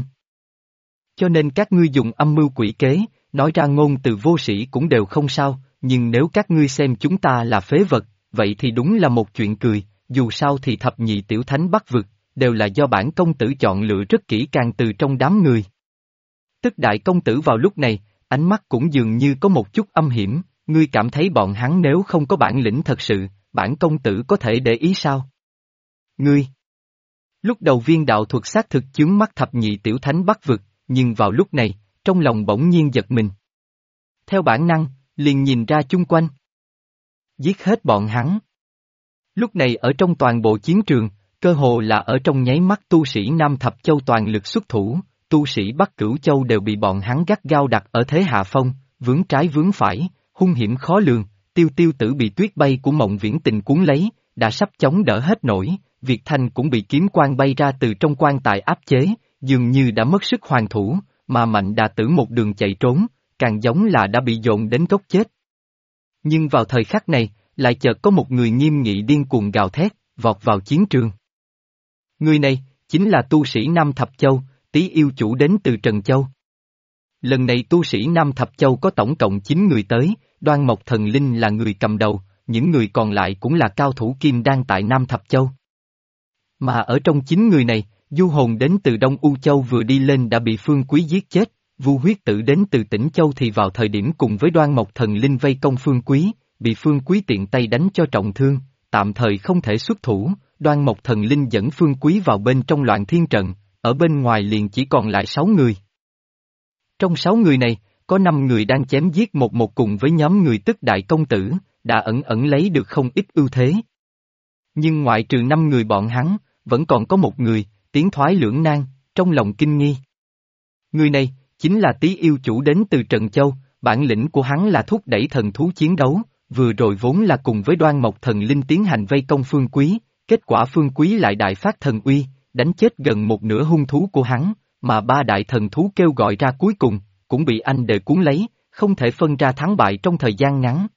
Cho nên các ngươi dùng âm mưu quỷ kế, nói ra ngôn từ vô sĩ cũng đều không sao, nhưng nếu các ngươi xem chúng ta là phế vật, vậy thì đúng là một chuyện cười, dù sao thì thập nhị tiểu thánh Bắc vực, đều là do bản công tử chọn lựa rất kỹ càng từ trong đám người. Tức đại công tử vào lúc này, ánh mắt cũng dường như có một chút âm hiểm, ngươi cảm thấy bọn hắn nếu không có bản lĩnh thật sự, bản công tử có thể để ý sao? Ngươi! Lúc đầu viên đạo thuật xác thực chướng mắt thập nhị tiểu thánh Bắc vực, nhưng vào lúc này, trong lòng bỗng nhiên giật mình. Theo bản năng, liền nhìn ra chung quanh. Giết hết bọn hắn. Lúc này ở trong toàn bộ chiến trường, cơ hồ là ở trong nháy mắt tu sĩ Nam Thập Châu toàn lực xuất thủ, tu sĩ Bắc Cửu Châu đều bị bọn hắn gắt gao đặt ở thế hạ phong, vướng trái vướng phải, hung hiểm khó lường, Tiêu Tiêu Tử bị tuyết bay của Mộng Viễn Tình cuốn lấy, đã sắp chống đỡ hết nổi, Việt Thanh cũng bị kiếm quang bay ra từ trong quan tài áp chế, dường như đã mất sức hoàn thủ, mà Mạnh Đà Tử một đường chạy trốn, càng giống là đã bị dồn đến gốc chết. Nhưng vào thời khắc này, lại chợt có một người nghiêm nghị điên cuồng gào thét, vọt vào chiến trường. Người này, chính là tu sĩ Nam Thập Châu, Tý Yêu Chủ đến từ Trần Châu. Lần này tu sĩ Nam Thập Châu có tổng cộng 9 người tới, Đoan Mộc Thần Linh là người cầm đầu, những người còn lại cũng là cao thủ kim đan tại Nam Thập Châu. Mà ở trong 9 người này, Du Hồn đến từ Đông U Châu vừa đi lên đã bị Phương Quý giết chết, Vu Huyết Tử đến từ Tĩnh Châu thì vào thời điểm cùng với Đoan Mộc Thần Linh vây công Phương Quý, bị Phương Quý tiện tay đánh cho trọng thương, tạm thời không thể xuất thủ, Đoan Mộc Thần Linh dẫn Phương Quý vào bên trong Loạn Thiên Trận, ở bên ngoài liền chỉ còn lại 6 người. Trong 6 người này, có 5 người đang chém giết một cùng với nhóm người Tức Đại Công Tử, đã ẩn ẩn lấy được không ít ưu thế. Nhưng ngoại trừ 5 người bọn hắn, vẫn còn có một người, tiến thoái lưỡng nan, trong lòng kinh nghi. Người này, chính là Tý Yêu Chủ đến từ Trần Châu, bản lĩnh của hắn là thúc đẩy thần thú chiến đấu, vừa rồi vốn là cùng với Đoan Mộc Thần Linh tiến hành vây công Phương Quý, kết quả Phương Quý lại đại phát thần uy, đánh chết gần một nửa hung thú của hắn, mà 3 đại thần thú kêu gọi ra cuối cùng, cũng bị anh đệ cuốn lấy, không thể phân ra thắng bại trong thời gian ngắn.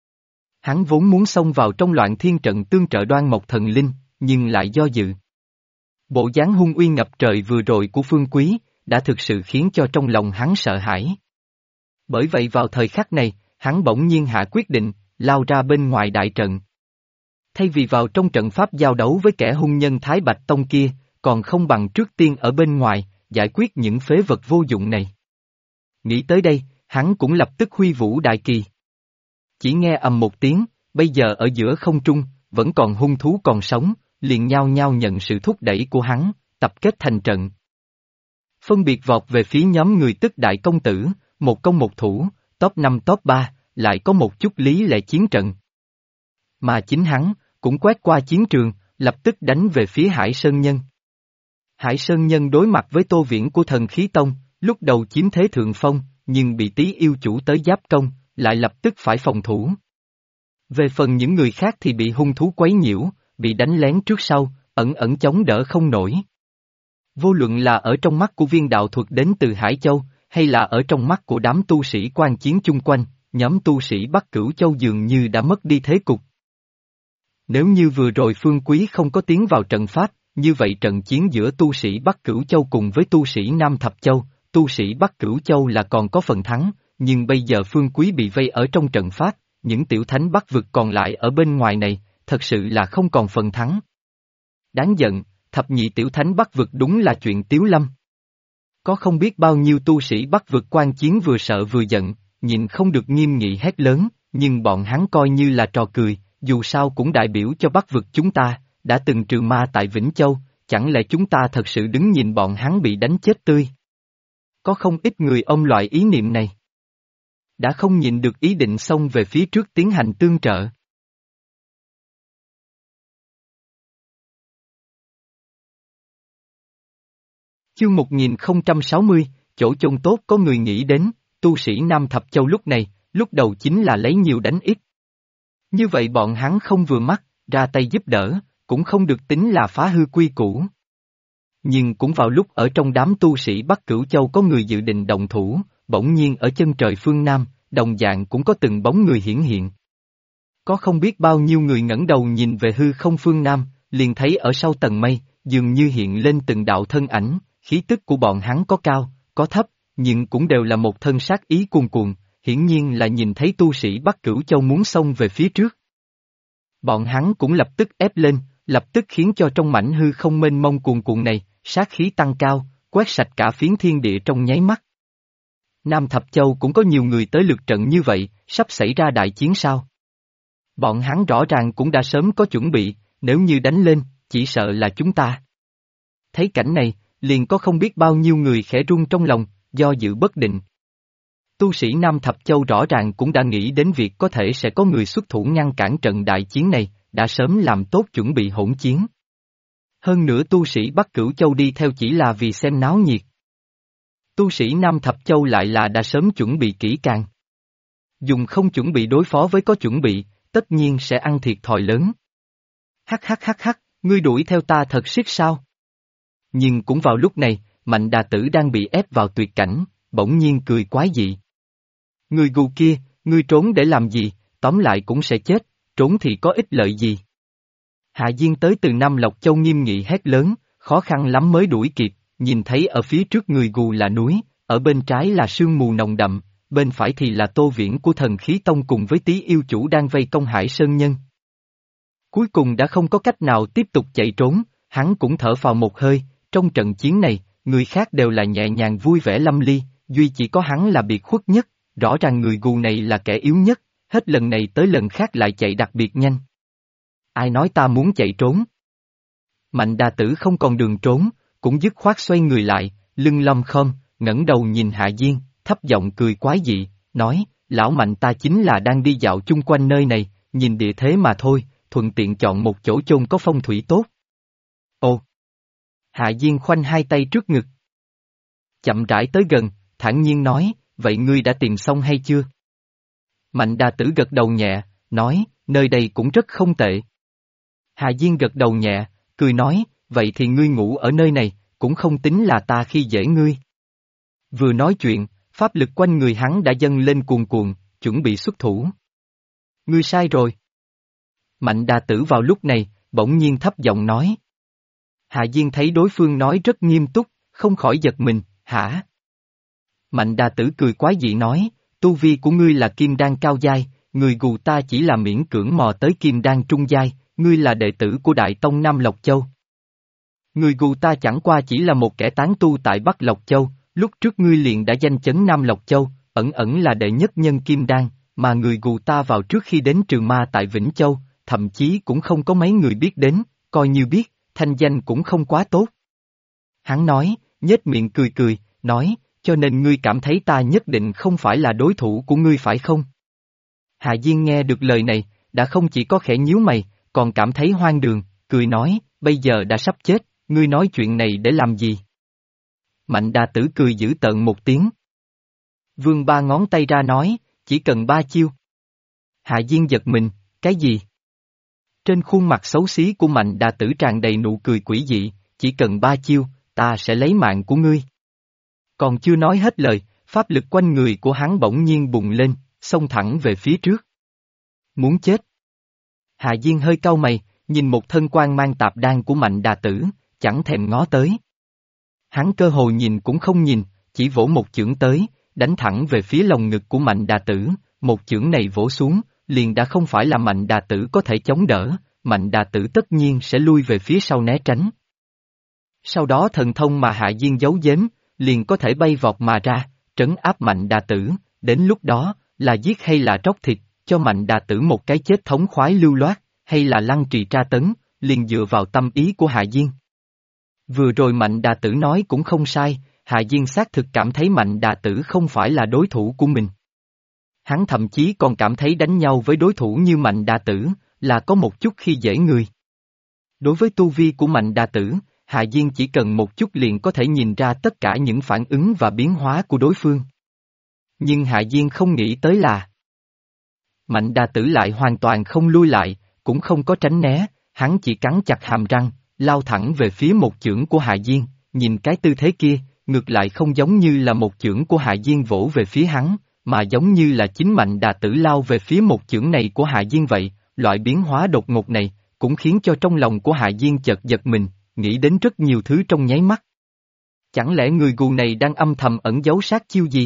Hắn vốn muốn xông vào trong Loạn Thiên Trận tương trợ Đoan Mộc Thần Linh, nhưng lại do dự. Bộ dáng hung uy ngập trời vừa rồi của Phương Quý, đã thực sự khiến cho trong lòng hắn sợ hãi. Bởi vậy vào thời khắc này, hắn bỗng nhiên hạ quyết định, lao ra bên ngoài đại trận. Thay vì vào trong trận pháp giao đấu với kẻ hung nhân Thái Bạch Tông kia, còn không bằng trước tiên ở bên ngoài, giải quyết những phế vật vô dụng này. Nghĩ tới đây, hắn cũng lập tức huy vũ đại kỳ. Chỉ nghe ầm một tiếng, bây giờ ở giữa không trung, vẫn còn hung thú còn sống, liền nhao nhao nhận sự thúc đẩy của hắn, tập kết thành trận. Phân biệt vọt về phía nhóm người Tức Đại Công Tử, một công một thủ, top 5 top 3, lại có một chút lý lẽ chiến trận. Mà chính hắn, cũng quét qua chiến trường, lập tức đánh về phía Hải Sơn Nhân. Hải Sơn Nhân đối mặt với Tô Viễn của Thần Khí Tông, lúc đầu chiếm thế thượng phong, nhưng bị Tý Yêu Chủ tới giáp công, lại lập tức phải phòng thủ. Về phần những người khác thì bị hung thú quấy nhiễu, bị đánh lén trước sau, ẩn ẩn chống đỡ không nổi. Vô luận là ở trong mắt của Viên Đạo Thuật đến từ Hải Châu, hay là ở trong mắt của đám tu sĩ quan chiến chung quanh, nhóm tu sĩ Bắc Cửu Châu dường như đã mất đi thế cục. Nếu như vừa rồi Phương Quý không có tiến vào trận pháp, như vậy trận chiến giữa tu sĩ Bắc Cửu Châu cùng với tu sĩ Nam Thập Châu, tu sĩ Bắc Cửu Châu là còn có phần thắng, nhưng bây giờ Phương Quý bị vây ở trong trận pháp, những tiểu thánh Bắc vực còn lại ở bên ngoài này, thật sự là không còn phần thắng. Đáng giận, thập nhị tiểu thánh Bắc vực đúng là chuyện tiếu lâm. Có không biết bao nhiêu tu sĩ Bắc vực quan chiến vừa sợ vừa giận, nhìn không được nghiêm nghị hét lớn, nhưng bọn hắn coi như là trò cười, dù sao cũng đại biểu cho Bắc vực chúng ta, đã từng trừ ma tại Vĩnh Châu, chẳng lẽ chúng ta thật sự đứng nhìn bọn hắn bị đánh chết tươi? Có không ít người ôm loại ý niệm này. Đã không nhịn được ý định xông về phía trước tiến hành tương trợ. Chương 1060, chỗ chôn tốt có người nghĩ đến, tu sĩ Nam Thập Châu lúc này, lúc đầu chính là lấy nhiều đánh ít. Như vậy bọn hắn không vừa mắt, ra tay giúp đỡ, cũng không được tính là phá hư quy củ. Nhưng cũng vào lúc ở trong đám tu sĩ Bắc Cửu Châu có người dự định động thủ, bỗng nhiên ở chân trời phương Nam, đồng dạng cũng có từng bóng người hiển hiện. Có không biết bao nhiêu người ngẩng đầu nhìn về hư không phương Nam, liền thấy ở sau tầng mây, dường như hiện lên từng đạo thân ảnh, khí tức của bọn hắn có cao, có thấp, nhưng cũng đều là một thân sát ý cuồn cuộn, hiển nhiên là nhìn thấy tu sĩ Bắc Cửu Châu muốn xông về phía trước. Bọn hắn cũng lập tức ép lên, lập tức khiến cho trong mảnh hư không mênh mông cuồn cuộn này, sát khí tăng cao, quét sạch cả phiến thiên địa trong nháy mắt. Nam Thập Châu cũng có nhiều người tới lượt trận như vậy, sắp xảy ra đại chiến sao? Bọn hắn rõ ràng cũng đã sớm có chuẩn bị, nếu như đánh lên, chỉ sợ là chúng ta. Thấy cảnh này, liền có không biết bao nhiêu người khẽ run trong lòng, do dự bất định. Tu sĩ Nam Thập Châu rõ ràng cũng đã nghĩ đến việc có thể sẽ có người xuất thủ ngăn cản trận đại chiến này, đã sớm làm tốt chuẩn bị hỗn chiến. Hơn nữa tu sĩ Bắc Cửu Châu đi theo chỉ là vì xem náo nhiệt. Tu sĩ Nam Thập Châu lại là đã sớm chuẩn bị kỹ càng. Dùng không chuẩn bị đối phó với có chuẩn bị, tất nhiên sẽ ăn thiệt thòi lớn. Hắc hắc hắc hắc, ngươi đuổi theo ta thật siết sao? Nhưng cũng vào lúc này, Mạnh Đà Tử đang bị ép vào tuyệt cảnh, bỗng nhiên cười quái dị. Người gù kia, ngươi trốn để làm gì, tóm lại cũng sẽ chết, trốn thì có ích lợi gì? Hạ Diên tới từ Nam Lộc Châu nghiêm nghị hét lớn, khó khăn lắm mới đuổi kịp, nhìn thấy ở phía trước người gù là núi, ở bên trái là sương mù nồng đậm, bên phải thì là Tô Viễn của Thần Khí Tông cùng với Tý yêu chủ đang vây công Hải Sơn Nhân. Cuối cùng đã không có cách nào tiếp tục chạy trốn, hắn cũng thở phào một hơi, trong trận chiến này, người khác đều là nhẹ nhàng vui vẻ lâm ly, duy chỉ có hắn là biệt khuất nhất, rõ ràng người gù này là kẻ yếu nhất, hết lần này tới lần khác lại chạy đặc biệt nhanh. Ai nói ta muốn chạy trốn? Mạnh Đà Tử không còn đường trốn, cũng dứt khoát xoay người lại, lưng lom khom, ngẩng đầu nhìn Hạ Diên, thấp giọng cười quái dị, nói, lão Mạnh ta chính là đang đi dạo chung quanh nơi này, nhìn địa thế mà thôi, thuận tiện chọn một chỗ chôn có phong thủy tốt. Ồ! Hạ Diên khoanh hai tay trước ngực. Chậm rãi tới gần, thản nhiên nói, vậy ngươi đã tìm xong hay chưa? Mạnh Đà Tử gật đầu nhẹ, nói, nơi đây cũng rất không tệ. Hạ Diên gật đầu nhẹ, cười nói, vậy thì ngươi ngủ ở nơi này, cũng không tính là ta khi dễ ngươi. Vừa nói chuyện, pháp lực quanh người hắn đã dâng lên cuồn cuộn, chuẩn bị xuất thủ. Ngươi sai rồi. Mạnh Đà Tử vào lúc này, bỗng nhiên thấp giọng nói. Hạ Diên thấy đối phương nói rất nghiêm túc, không khỏi giật mình, hả? Mạnh Đà Tử cười quái dị nói, tu vi của ngươi là kim đan cao giai, người gù ta chỉ là miễn cưỡng mò tới kim đan trung giai, ngươi là đệ tử của Đại Tông Nam Lộc Châu. Người gù ta chẳng qua chỉ là một kẻ tán tu tại Bắc Lộc Châu, lúc trước ngươi liền đã danh chấn Nam Lộc Châu, ẩn ẩn là đệ nhất nhân kim đan, mà người gù ta vào trước khi đến Trường Ma tại Vĩnh Châu, thậm chí cũng không có mấy người biết đến, coi như biết, thanh danh cũng không quá tốt. Hắn nói, nhếch miệng cười cười, nói, cho nên ngươi cảm thấy ta nhất định không phải là đối thủ của ngươi phải không? Hạ Diên nghe được lời này, đã không chỉ có khẽ nhíu mày, còn cảm thấy hoang đường, cười nói, bây giờ đã sắp chết, ngươi nói chuyện này để làm gì? Mạnh Đà Tử cười dữ tợn một tiếng. Vươn ba ngón tay ra nói, chỉ cần 3 chiêu. Hạ Diên giật mình, cái gì? Trên khuôn mặt xấu xí của Mạnh Đà Tử tràn đầy nụ cười quỷ dị, chỉ cần 3 chiêu, ta sẽ lấy mạng của ngươi. Còn chưa nói hết lời, pháp lực quanh người của hắn bỗng nhiên bùng lên, xông thẳng về phía trước. Muốn chết. Hạ Diên hơi cau mày, nhìn một thân quang mang tạp đan của Mạnh Đà Tử, chẳng thèm ngó tới. Hắn cơ hồ nhìn cũng không nhìn, chỉ vỗ một chưởng tới, đánh thẳng về phía lồng ngực của Mạnh Đà Tử, một chưởng này vỗ xuống, liền đã không phải là Mạnh Đà Tử có thể chống đỡ, Mạnh Đà Tử tất nhiên sẽ lui về phía sau né tránh. Sau đó thần thông mà Hạ Diên giấu giếm, liền có thể bay vọt mà ra, trấn áp Mạnh Đà Tử, đến lúc đó, là giết hay là tróc thịt, cho Mạnh Đà Tử một cái chết thống khoái lưu loát, hay là lăng trì tra tấn, liền dựa vào tâm ý của Hạ Diên. Vừa rồi Mạnh Đà Tử nói cũng không sai, Hạ Diên xác thực cảm thấy Mạnh Đà Tử không phải là đối thủ của mình. Hắn thậm chí còn cảm thấy đánh nhau với đối thủ như Mạnh Đà Tử, là có một chút khi dễ người. Đối với tu vi của Mạnh Đà Tử, Hạ Diên chỉ cần một chút liền có thể nhìn ra tất cả những phản ứng và biến hóa của đối phương. Nhưng Hạ Diên không nghĩ tới là Mạnh Đà Tử lại hoàn toàn không lui lại, cũng không có tránh né, hắn chỉ cắn chặt hàm răng, lao thẳng về phía một chưởng của Hạ Diên, nhìn cái tư thế kia, ngược lại không giống như là một chưởng của Hạ Diên vỗ về phía hắn, mà giống như là chính Mạnh Đà Tử lao về phía một chưởng này của Hạ Diên vậy, loại biến hóa đột ngột này, cũng khiến cho trong lòng của Hạ Diên chợt giật mình, nghĩ đến rất nhiều thứ trong nháy mắt. Chẳng lẽ người gù này đang âm thầm ẩn giấu sát chiêu gì?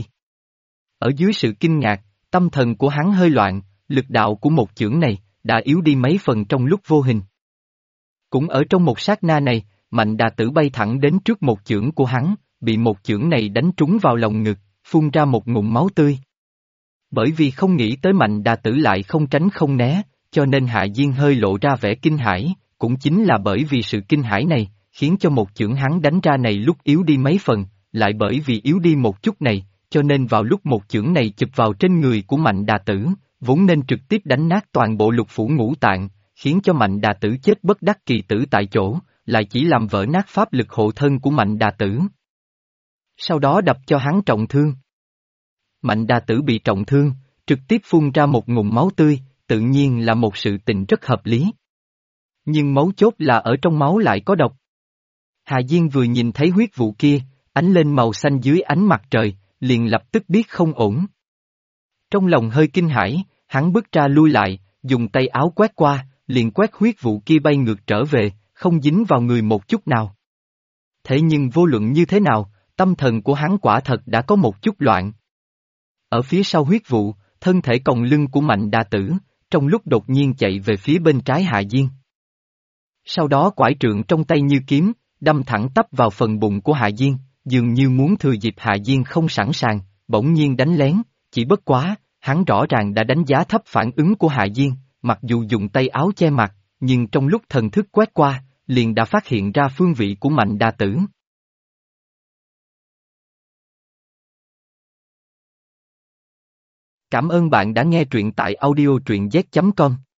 Ở dưới sự kinh ngạc, tâm thần của hắn hơi loạn, lực đạo của một chưởng này, đã yếu đi mấy phần trong lúc vô hình. Cũng ở trong một sát na này, Mạnh Đà Tử bay thẳng đến trước một chưởng của hắn, bị một chưởng này đánh trúng vào lồng ngực, phun ra một ngụm máu tươi. Bởi vì không nghĩ tới Mạnh Đà Tử lại không tránh không né, cho nên Hạ Diên hơi lộ ra vẻ kinh hãi, cũng chính là bởi vì sự kinh hãi này, khiến cho một chưởng hắn đánh ra này lúc yếu đi mấy phần, lại bởi vì yếu đi một chút này, cho nên vào lúc một chưởng này chụp vào trên người của Mạnh Đà Tử, vốn nên trực tiếp đánh nát toàn bộ lục phủ ngũ tạng, khiến cho Mạnh Đà Tử chết bất đắc kỳ tử tại chỗ, lại chỉ làm vỡ nát pháp lực hộ thân của Mạnh Đà Tử. Sau đó đập cho hắn trọng thương. Mạnh Đà Tử bị trọng thương, trực tiếp phun ra một ngụm máu tươi, tự nhiên là một sự tình rất hợp lý. Nhưng mấu chốt là ở trong máu lại có độc. Hà Diên vừa nhìn thấy huyết vụ kia, ánh lên màu xanh dưới ánh mặt trời, liền lập tức biết không ổn. Trong lòng hơi kinh hãi, hắn bước ra lui lại, dùng tay áo quét qua, liền quét huyết vụ kia bay ngược trở về, không dính vào người một chút nào. Thế nhưng vô luận như thế nào, tâm thần của hắn quả thật đã có một chút loạn. Ở phía sau huyết vụ, thân thể còng lưng của Mạnh Đà Tử, trong lúc đột nhiên chạy về phía bên trái Hà Diên. Sau đó quải trượng trong tay như kiếm, đâm thẳng tắp vào phần bụng của Hà Diên, dường như muốn thừa dịp Hà Diên không sẵn sàng, bỗng nhiên đánh lén, chỉ bất quá, hắn rõ ràng đã đánh giá thấp phản ứng của Hà Diên, mặc dù dùng tay áo che mặt, nhưng trong lúc thần thức quét qua, liền đã phát hiện ra phương vị của Mạnh Đà Tử. Cảm ơn bạn đã nghe truyện tại audio truyện z.com.